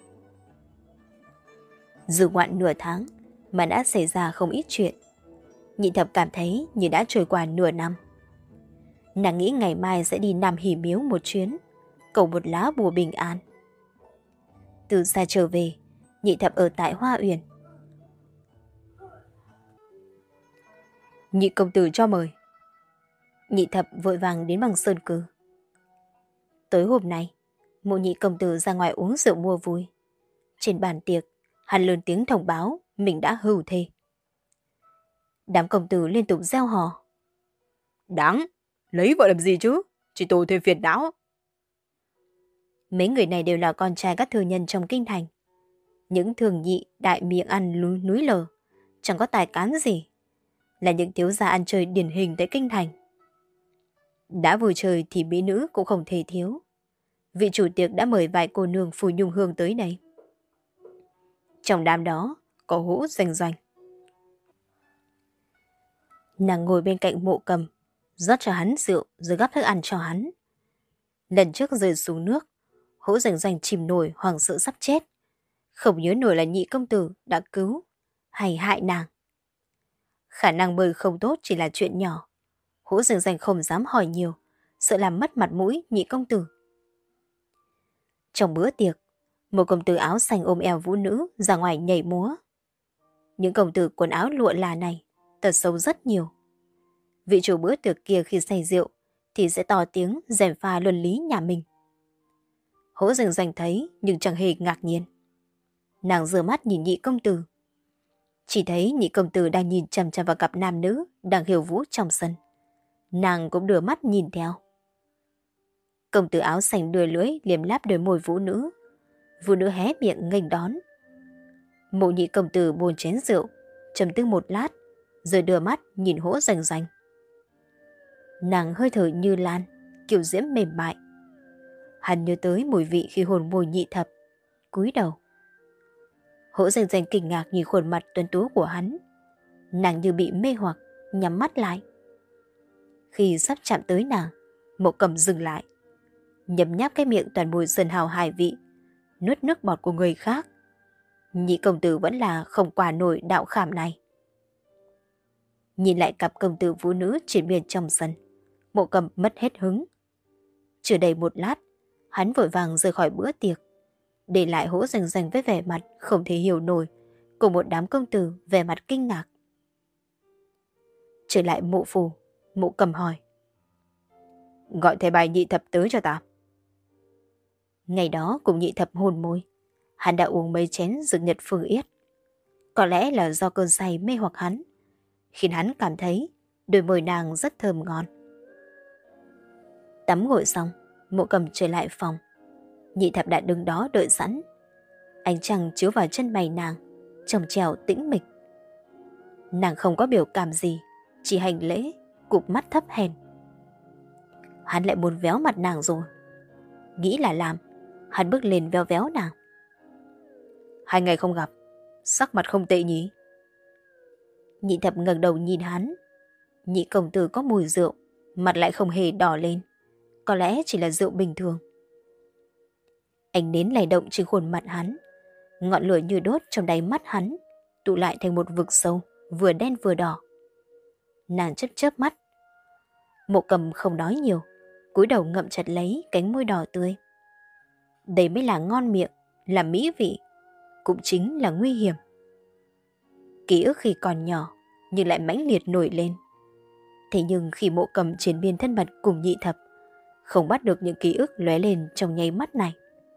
Dù ngoạn nửa tháng mà đã xảy ra không ít chuyện. Nhị Thập cảm thấy như đã trôi qua nửa năm. Nàng nghĩ ngày mai sẽ đi Nam Hỷ Miếu một chuyến, cầu một lá bùa bình an. Từ xa trở về, Nhị Thập ở tại Hoa Uyển. Nhị công tử cho mời. Nhị Thập vội vàng đến bằng sơn cư. Tối hôm nay, Mộ Nhị công tử ra ngoài uống rượu mua vui. Trên bàn tiệc, hắn lớn tiếng thông báo mình đã hưu thê. Đám công tử liên tục reo hò. Đáng, lấy vợ làm gì chứ? Chỉ tổ thêm phiền não. Mấy người này đều là con trai các thư nhân trong kinh thành. Những thường nhị đại miệng ăn núi, núi lờ, chẳng có tài cán gì. Là những thiếu gia ăn chơi điển hình tại kinh thành. Đã vui chơi thì mỹ nữ cũng không thể thiếu. Vị chủ tiệc đã mời vài cô nương Phù Nhung Hương tới đây. Trong đám đó có Hỗ Doanh Doanh. Nàng ngồi bên cạnh Mộ Cầm, rót cho hắn rượu rồi gắp thức ăn cho hắn. Lần trước rơi xuống nước, Hỗ Doanh Doanh chìm nổi hoảng sợ sắp chết. Không nhớ nổi là Nhị công tử đã cứu hay hại nàng. Khả năng bơi không tốt chỉ là chuyện nhỏ. Hỗ Doanh Doanh không dám hỏi nhiều, sợ làm mất mặt mũi Nhị công tử. Trong bữa tiệc, một công tử áo xanh ôm eo vũ nữ ra ngoài nhảy múa. Những công tử quần áo lụa là này tật xấu rất nhiều. Vị chủ bữa tiệc kia khi say rượu thì sẽ to tiếng gièm pha luân lý nhà mình. Hỗ Doanh Doanh thấy nhưng chẳng hề ngạc nhiên. Nàng giơ mắt nhìn Nhị công tử. Chỉ thấy Nhị công tử đang nhìn chằm chằm vào cặp nam nữ đang hiêu vũ trong sân. Nàng cũng đưa mắt nhìn theo. Công tử áo xanh đưa lưỡi liếm láp đôi môi vũ nữ. Vũ nữ hé miệng nghênh đón. Mộ nhị công tử buồn chén rượu, trầm tư một lát, rồi đưa mắt nhìn Hỗ Danh Danh. Nàng hơi thở như lan, kiều diễm mềm mại. Hắn nhớ tới mùi vị khi hồn môi nhị thập, cúi đầu. Hỗ Danh Danh kinh ngạc nhìn khuôn mặt tuấn tú của hắn. Nàng như bị mê hoặc, nhắm mắt lại. Khi sắp chạm tới nàng, Mộ Cầm dừng lại, nhấm nháp cái miệng toàn mùi sơn hào hải vị, nuốt nước bọt của người khác. Nhị công tử vẫn là không qua nổi đạo khảm này. Nhìn lại cặp công tử vũ nữ chuyển biến trong sân, Mộ Cầm mất hết hứng. Chưa đầy một lát, hắn vội vàng rời khỏi bữa tiệc, để lại Hỗ Danh Danh với vẻ mặt không thể hiểu nổi, cùng một đám công tử vẻ mặt kinh ngạc. Trở lại mộ phủ, Mộ Cầm hỏi: gọi thầy bài nhị thập tới cho ta. Ngày đó cùng nhị thập hôn môi, hắn đã uống mấy chén rực nhật phương yết. Có lẽ là do cơn say mê hoặc hắn, khiến hắn cảm thấy đôi môi nàng rất thơm ngon. Tắm gội xong, Mộ Cầm trở lại phòng. Nhị thập đã đứng đó đợi sẵn. Ánh trăng chiếu vào chân mày nàng, trong trẻo tĩnh mịch. Nàng không có biểu cảm gì, chỉ hành lễ, cụp mắt thấp hèn. Hắn lại muốn véo mặt nàng rồi. Nghĩ là làm, hắn bước lên véo véo nàng. Hai ngày không gặp, sắc mặt không tệ nhỉ? Nhị thập ngẩng đầu nhìn hắn. Nhị công tử có mùi rượu, mặt lại không hề đỏ lên. Có lẽ chỉ là rượu bình thường. Ánh nến lay động trên khuôn mặt hắn, ngọn lửa như đốt trong đáy mắt hắn, tụ lại thành một vực sâu, vừa đen vừa đỏ. Nàng chớp chớp mắt. Mộ Cầm không nói nhiều, cúi đầu ngậm chặt lấy cánh môi đỏ tươi. Đây mới là ngon miệng, là mỹ vị, cũng chính là nguy hiểm. Ký ức khi còn nhỏ nhưng lại mãnh liệt nổi lên. Thế nhưng khi Mộ Cầm chiến biên thân mật cùng nhị thập, không bắt được những ký ức lóe lên trong nháy mắt này.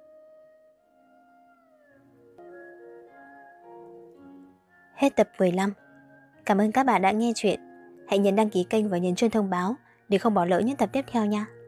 Hết tập mười lăm. Cảm ơn các bạn đã nghe chuyện. Hãy nhấn đăng ký kênh và nhấn chuông thông báo để không bỏ lỡ những tập tiếp theo nha.